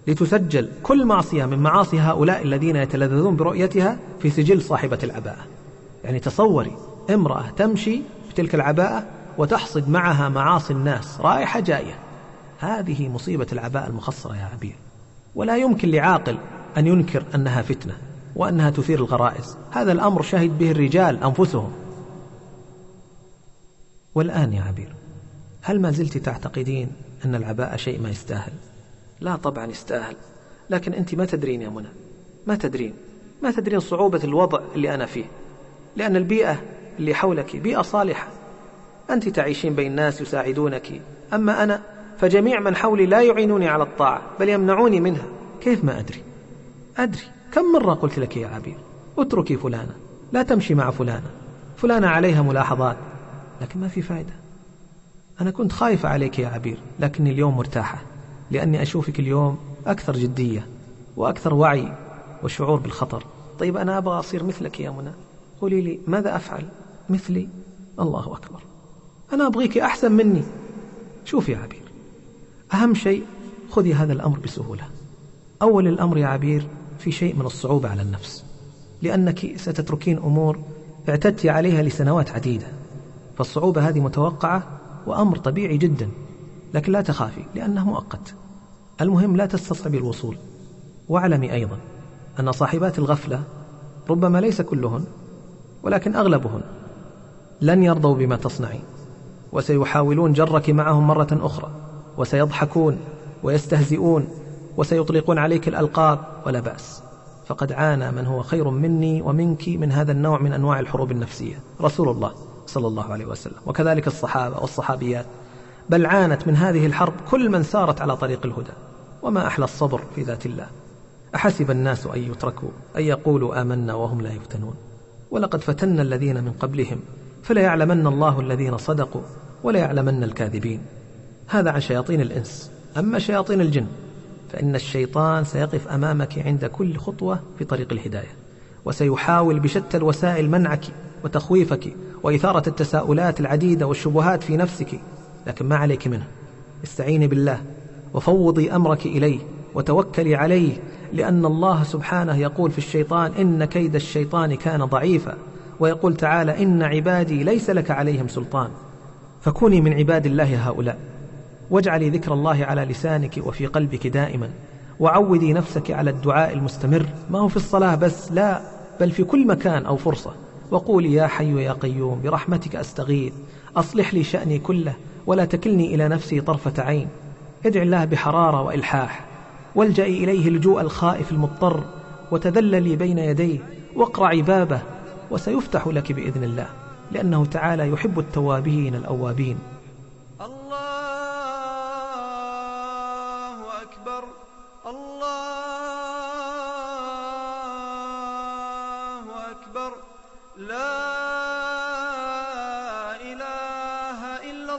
لتسجل كل معصية من معاصي هؤلاء الذين يتلذذون برؤيتها في سجل صاحبة العباءة. يعني تصوري امرأة تمشي بتلك العباءة وتحصد معها معاصي الناس رايحة جاية. هذه مصيبة العباءة المخصرة يا عبير، ولا يمكن لعاقل أن ينكر أنها فتنة وأنها تثير الغرائز. هذا الأمر شهد به الرجال أنفسهم. والآن يا عبير، هل ما زلت تعتقدين أن العباءة شيء ما يستاهل؟ لا طبعا يستاهل، لكن أنت ما تدرين يا منى، ما تدرين صعوبة الوضع اللي أنا فيه، لأن البيئة اللي حولك بيئة صالحة، أنت تعيشين بين ناس يساعدونك، أما أنا فجميع من حولي لا يعينوني على الطاعة بل يمنعوني منها. كيف ما أدري كم مرة قلت لك يا عبير اتركي فلانة، لا تمشي مع فلانة عليها ملاحظات، لكن ما في فائدة. أنا كنت خايفة عليك يا عبير، لكني اليوم مرتاحة، لأني أشوفك اليوم أكثر جدية وأكثر وعي وشعور بالخطر. طيب أنا أبغى أصير مثلك يا منى، قولي لي ماذا أفعل؟ مثلي؟ الله أكبر، أنا أبغيك أحسن مني. شوف يا عبير، أهم شيء خذي هذا الأمر بسهولة. أول الأمر يا عبير في شيء من الصعوبة على النفس، لأنك ستتركين أمور اعتدت عليها لسنوات عديدة، فالصعوبة هذه متوقعة وأمر طبيعي جدا، لكن لا تخافي لأنه مؤقت. المهم لا تستصعبي الوصول. واعلمي أيضا أن صاحبات الغفلة ربما ليس كلهن ولكن أغلبهن لن يرضوا بما تصنعين، وسيحاولون جرك معهم مرة أخرى، وسيضحكون ويستهزئون وسيطلقون عليك الألقاب، ولا بأس، فقد عانى من هو خير مني ومنك من هذا النوع من أنواع الحروب النفسية، رسول الله صلى الله عليه وسلم، وكذلك الصحابة والصحابيات، بل عانت من هذه الحرب كل من سارت على طريق الهدى. وما أحلى الصبر في ذات الله. أحسب الناس أن يتركوا أن يقولوا آمنا وهم لا يفتنون، ولقد فتنا الذين من قبلهم فليعلمن الله الذين صدقوا وليعلمن الكاذبين. هذا عن شياطين الإنس. أما شياطين الجن فإن الشيطان سيقف أمامك عند كل خطوة في طريق الهداية، وسيحاول بشتى الوسائل منعك وتخويفك وإثارة التساؤلات العديدة والشبهات في نفسك، لكن ما عليك منه. استعيني بالله وفوضي أمرك إليه وتوكلي عليه، لأن الله سبحانه يقول في الشيطان: إن كيد الشيطان كان ضعيفا، ويقول تعالى: إن عبادي ليس لك عليهم سلطان. فكوني من عباد الله هؤلاء، واجعلي ذكر الله على لسانك وفي قلبك دائما، وعودي نفسك على الدعاء المستمر، ما هو في الصلاة بس، لا، بل في كل مكان أو فرصة، وقولي: يا حي يا قيوم برحمتك أستغيث، أصلح لي شأني كله ولا تكلني إلى نفسي طرفة عين. ادعي الله بحرارة وإلحاح، والجئي إليه لجوء الخائف المضطر، وتذللي بين يديه واقرعي بابه، وسيفتح لك بإذن الله، لأنه تعالى يحب التوابين الأوابين. الله أكبر الله أكبر. لا إله إلا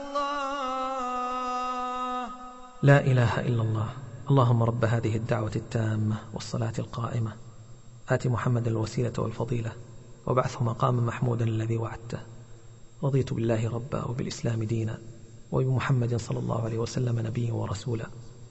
الله. لا إله إلا الله. اللهم رب هذه الدعوة التامة والصلاة القائمة آت محمد الوسيلة والفضيلة وابعثه مقاما محمودا الذي وعدته. رضيت بالله ربا وبالإسلام دينا وبمحمد صلى الله عليه وسلم نبيا ورسولا.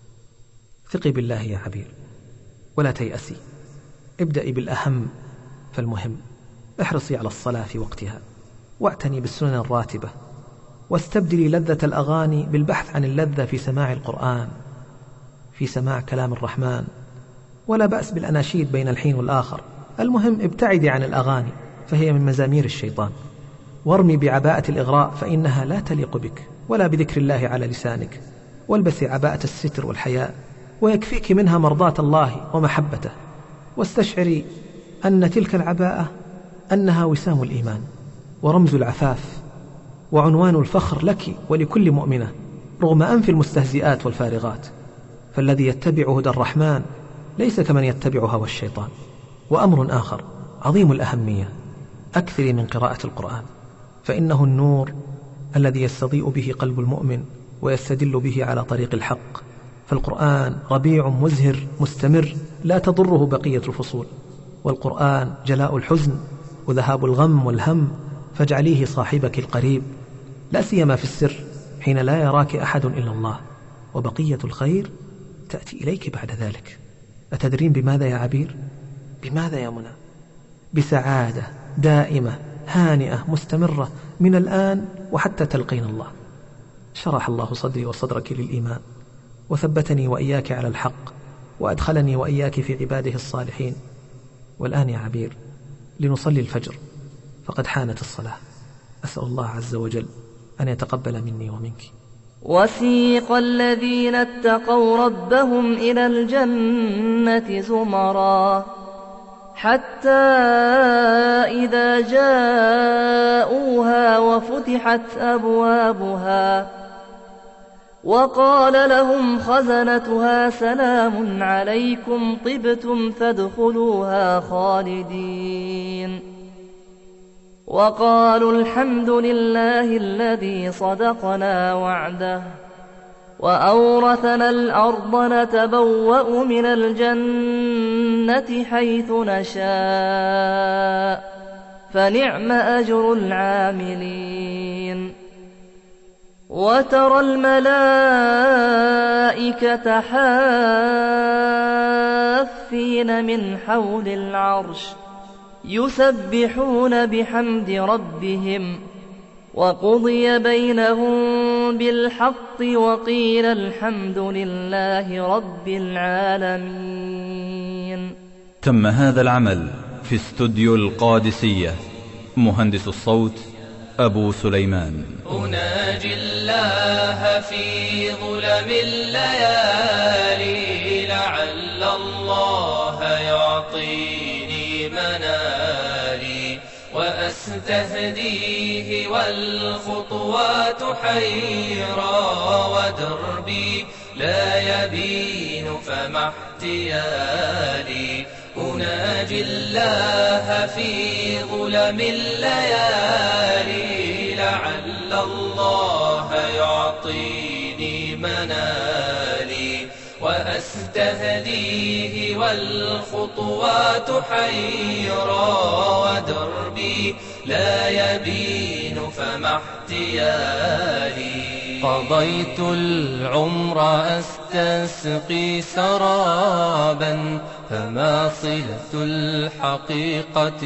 ثقي بالله يا عبير ولا تيأسي، ابدأي بالأهم فالمهم. احرصي على الصلاة في وقتها، واعتني بالسنن الراتبة، واستبدلي لذة الأغاني بالبحث عن اللذة في سماع القرآن، في سماع كلام الرحمن. ولا بأس بالأناشيد بين الحين والآخر، المهم ابتعدي عن الأغاني فهي من مزامير الشيطان. وارمي بعباءة الإغراء فإنها لا تليق بك ولا بذكر الله على لسانك. والبسي عباءة الستر والحياء ويكفيك منها مرضاة الله ومحبته. واستشعري أن تلك العباءة أنها وسام الإيمان ورمز العفاف وعنوان الفخر لك ولكل مؤمنة، رغم أنف المستهزئات والفارغات. فالذي يتبع هدى الرحمن ليس كمن يتبع هوى الشيطان. وأمر آخر عظيم الأهمية، أكثري من قراءة القرآن، فإنه النور الذي يستضيء به قلب المؤمن ويستدل به على طريق الحق. فالقرآن ربيع مزهر مستمر لا تضره بقية الفصول، والقرآن جلاء الحزن وذهاب الغم والهم، فاجعليه صاحبك القريب، لا سيما في السر حين لا يراك أحد إلا الله، وبقية الخير تأتي إليك بعد ذلك. أتدرين بماذا يا عبير؟ بماذا يا منى؟ بسعادة دائمة هانئة مستمرة من الآن وحتى تلقين الله. شرح الله صدري وصدرك للإيمان، وثبتني وإياك على الحق، وأدخلني وإياك في عباده الصالحين. والآن يا عبير لنصلي الفجر، فقد حانت الصلاة. أسأل الله عز وجل أن يتقبل مني ومنك. وسيق الذين اتقوا ربهم إلى الجنة زمرا حتى إذا جاءوها وفتحت أبوابها وقال لهم خزنتها سلام عليكم طبتم فادخلوها خالدين وقالوا الحمد لله الذي صدقنا وعده وأورثنا الأرض نتبوأ من الجنة حيث نشاء فنعم أجر العاملين. وترى الملائكة حافين من حول العرش يسبحون بحمد ربهم وقضي بينهم بالحق وقيل الحمد لله رب العالمين. تم هذا العمل في استوديو القادسية. مهندس الصوت أبو سليمان. أناجي الله في ظلم الليالي لعل الله يعطيني منالي وأستهديه والخطوات حيرا ودربي لا يبين فما احتيالي. أناجي الله في ظلم الليالي لعل الله يعطيني منالي وأستهديه والخطوات حيرا ودربي لا يبين فما احتيالي. قضيت العمر أستسقي سرابا فما صلة الحقيقة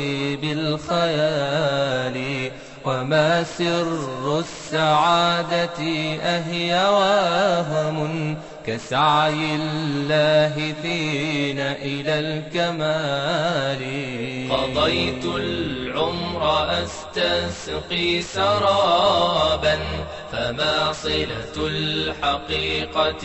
بالخيال وما سر السعادة أهي وهم كسعي الله فينا إلى الكمال. قضيت العمر أستسقي سرابا فما صلة الحقيقة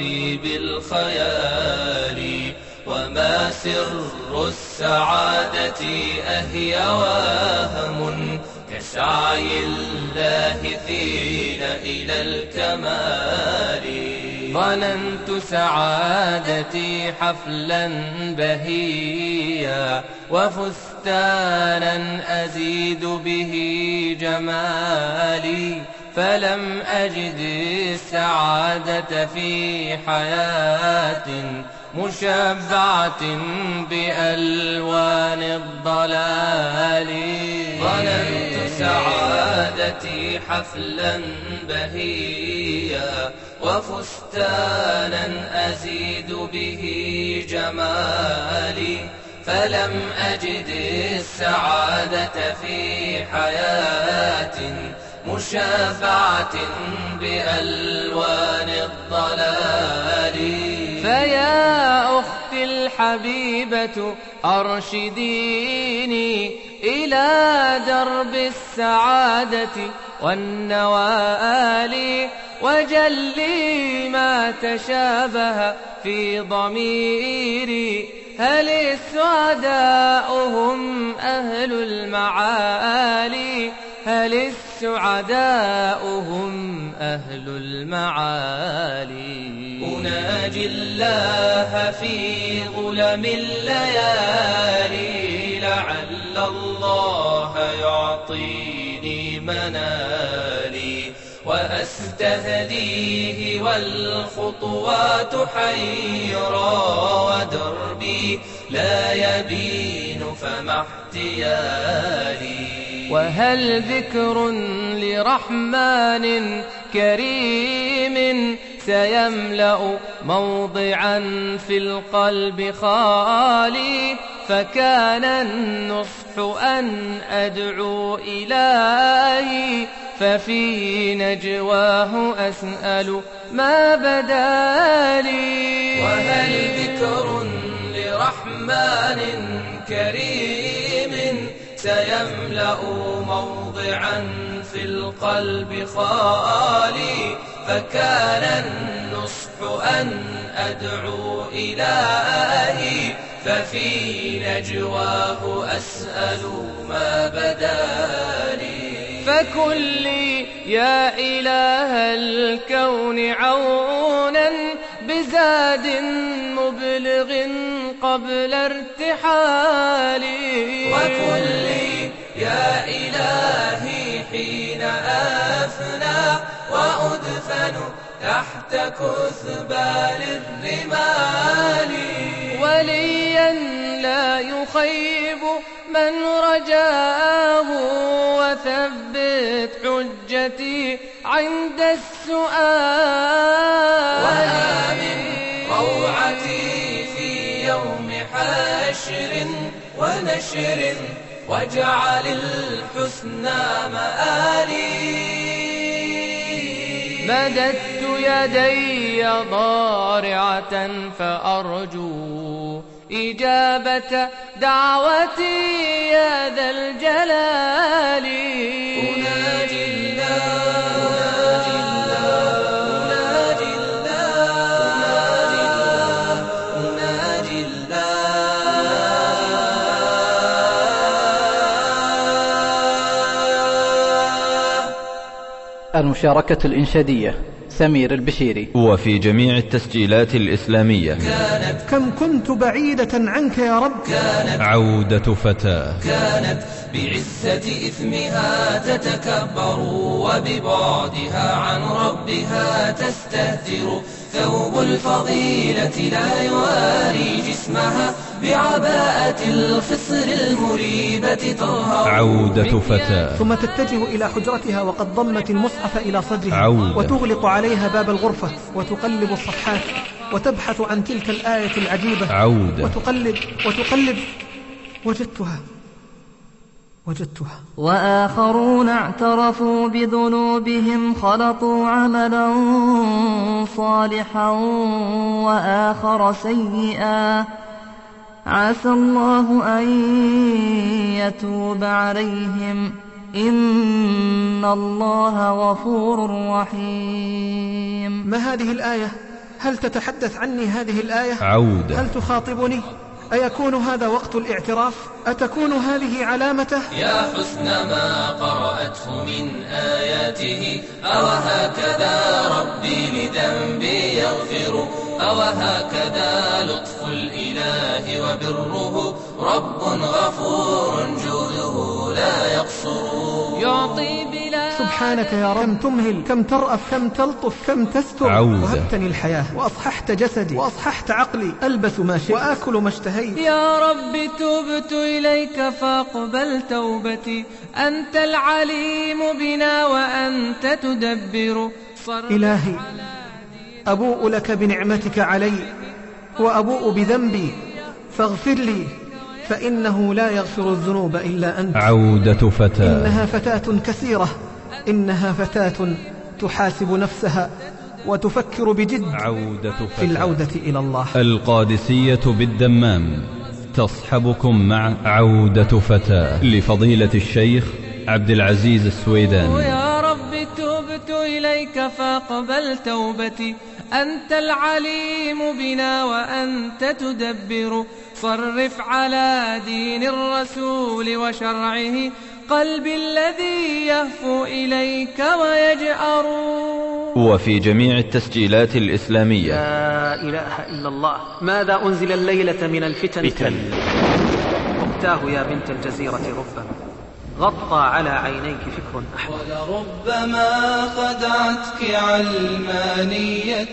بالخيال وما سر السعادة أهي وهم كسعي الله فينا إلى الكمال. ظننت سعادتي حفلا بهيا وفستانا أزيد به جمالي، فلم أجد السعادة في حياة مشبعة بألوان الضلال. ظننت سعادتي حفلا بهيا وفستانا أزيد به جمالي، فلم أجد السعادة في حياة مشبعة بألوان الضلال. فيا أختي الحبيبة أرشديني إلى درب السعادة والنوال، وجلي ما تشابه في ضميري، هل السعداء هم أهل المعالي، هل السعداء هم أهل المعالي. أناجي الله في ظلم الليالي، لعل الله يعطيني منالي، وأستهديه والخطوات حيرا، ودربي لا يبين فما احتيالي. وهل ذكر لرحمن كريم سيملأ موضعا في القلب خالي، فكان النصح أن أدعو إلهي، ففي نجواه أسأل ما بدالي. وهل ذكر لرحمن كريم سيملأ موضعا في القلب خالي، فكان النصح أن أدعو إلهي، ففي نجواه أسأل ما بدالي. فكلي يا إله الكون عونا بزاد مبلغ قبل ارتحالي، وكلي يا إلهي حين أفنى وأدفن تحت كثبان الرمال، وليا لا يخيب من رجاه، وثبت حجتي عند السؤال، وآمن روعتي في يوم حشر ونشر، واجعل الحسنى مآلي. مددت يدي ضارعة فأرجو إجابة دعوتي يا ذا الجلال. أناجي الله أناجي الله أناجي الله. المشاركة الإنشادية سمير البشيري. وفي جميع التسجيلات الإسلامية كم كنت بعيدة عنك يا رب، عودة فتاة كانت بعزة إثمها تتكبر، وببعدها عن ربها تستهتر، ثوب الفضيلة لا يواري جسمها، بعباءة الخصر المريبة تظهر. عودة فتاة. ثم تتجه إلى حجرتها وقد ضمت المصحف إلى صدرها، عودة. وتغلق عليها باب الغرفة وتقلب الصفحات وتبحث عن تلك الآية العجيبة. عودة. وتقلب وجدتها. وآخرون اعترفوا بذنوبهم خلطوا عملا صالحا وآخر سيئا، عسى الله أن يتوب عليهم، إن الله غفور رحيم. ما هذه الآية؟ هل تتحدث عني هذه الآية؟ عودة. هل تخاطبني؟ أيكون هذا وقت الاعتراف؟ أتكون هذه علامته؟ يا حسن ما قرأته من آياته، أو هكذا ربي لذنبي يغفر يغفر أوهكذا لطف الإله وبره رب غفور جوده لا يقصر يعطي بلا سبحانك يا رب، كم تمهل، كم ترأف، كم تلطف، كم تستر. وهبتني الحياة وأصححت جسدي وأصححت عقلي، ألبس ما شئت وآكل ما اشتهيت. يا رب تبت إليك فاقبل توبتي، أنت العليم بنا وأنت تدبر. إلهي أبوء لك بنعمتك علي وأبوء بذنبي فاغفر لي، فإنه لا يغفر الذنوب إلا أنت. عودة فتاة. إنها فتاة كثيرة، إنها فتاة تحاسب نفسها وتفكر بجد في العودة إلى الله. القادسية بالدمام تصحبكم مع عودة فتاة لفضيلة الشيخ عبد العزيز السويداني. يا رب تبت إليك فاقبل توبتي، أنت العليم بنا وأنت تدبر. صرف على دين الرسول وشرعه قلبي الذي يهفو إليك ويجأر. وفي جميع التسجيلات الإسلامية. لا إله إلا الله. ماذا أنزل الليلة من الفتن؟ أختاه يا بنت الجزيرة ربما غطى على عينيك فكر أحمر. ولربما خدعتك علمانية،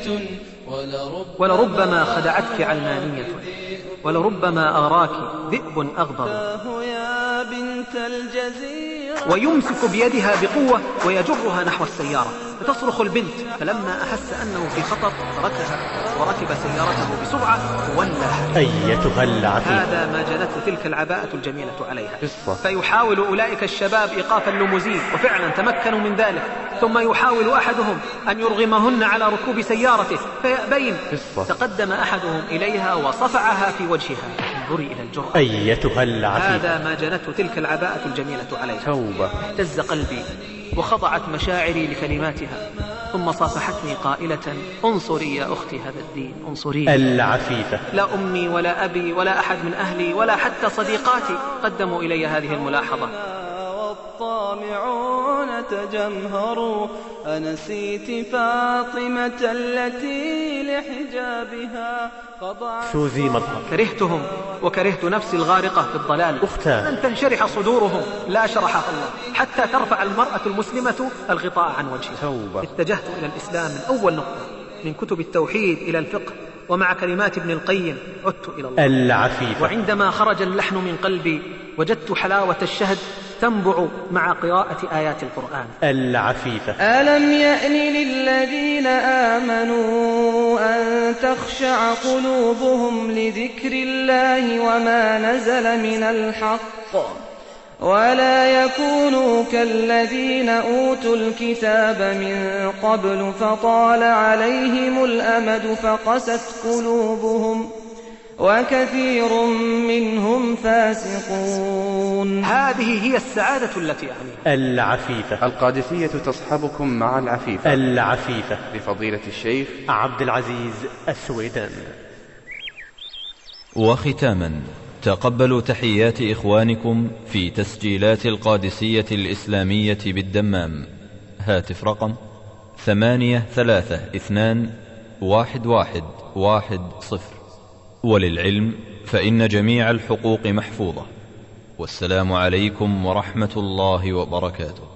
ولربما خدعتك علمانية، ولربما أراك ذئب أغضب. يا بنت الجزيرة ويمسك بيدها بقوة ويجرها نحو السيارة، فتصرخ البنت، فلما أحس أنه في خطر تركها وركب سيارته بسرعة وولى. أيتها العفيفة، هذا ما جنته تلك العباءة الجميلة عليها. فيحاول أولئك الشباب إيقاف الليموزين، وفعلا تمكنوا من ذلك، ثم يحاول أحدهم أن يرغمهن على ركوب سيارته فيأبين. تقدم أحدهم إليها وصفعها في وجهها. انظري إلى الجرأة. أيتها العفيفة، هذا ما جنته تلك العباءة الجميلة عليها. توبة. اهتز قلبي وخضعت مشاعري لكلماتها، ثم صافحتني قائلة: انصري يا أختي هذا الدين، انصري. العفيفة، لا أمي ولا أبي ولا أحد من أهلي ولا حتى صديقاتي قدموا إلي هذه الملاحظة. والطامعون تجمهروا، أنسيت فاطمة التي لحجابها خضعت. سوزي مظهر. كرهتهم وكرهت نفسي الغارقة في الضلال. أختان، أن تنشرح صدورهم لا شرحها الله، حتى ترفع المرأة المسلمة الغطاء عن وجهها. توبة. اتجهت إلى الإسلام من أول نقطة، من كتب التوحيد إلى الفقه، ومع كلمات ابن القيم عدت إلى الله. العفيفة، وعندما خرج اللحن من قلبي وجدت حلاوة الشهد تنبع مع قراءة آيات القرآن. العفيفة، ألم يأن للذين آمنوا أن تخشع قلوبهم لذكر الله وما نزل من الحق، ولا يكونوا كالذين أوتوا الكتاب من قبل فطال عليهم الأمد فقست قلوبهم وكثير منهم فاسقون. هذه هي السعادة التي أعنيها. العفيفة. القادسية تصحبكم مع العفيفة. العفيفة لفضيلة الشيخ عبد العزيز السويداني. وختاما، تقبلوا تحيات إخوانكم في تسجيلات القادسية الإسلامية بالدمام. هاتف رقم 83211110. وللعلم فإن جميع الحقوق محفوظة. والسلام عليكم ورحمة الله وبركاته.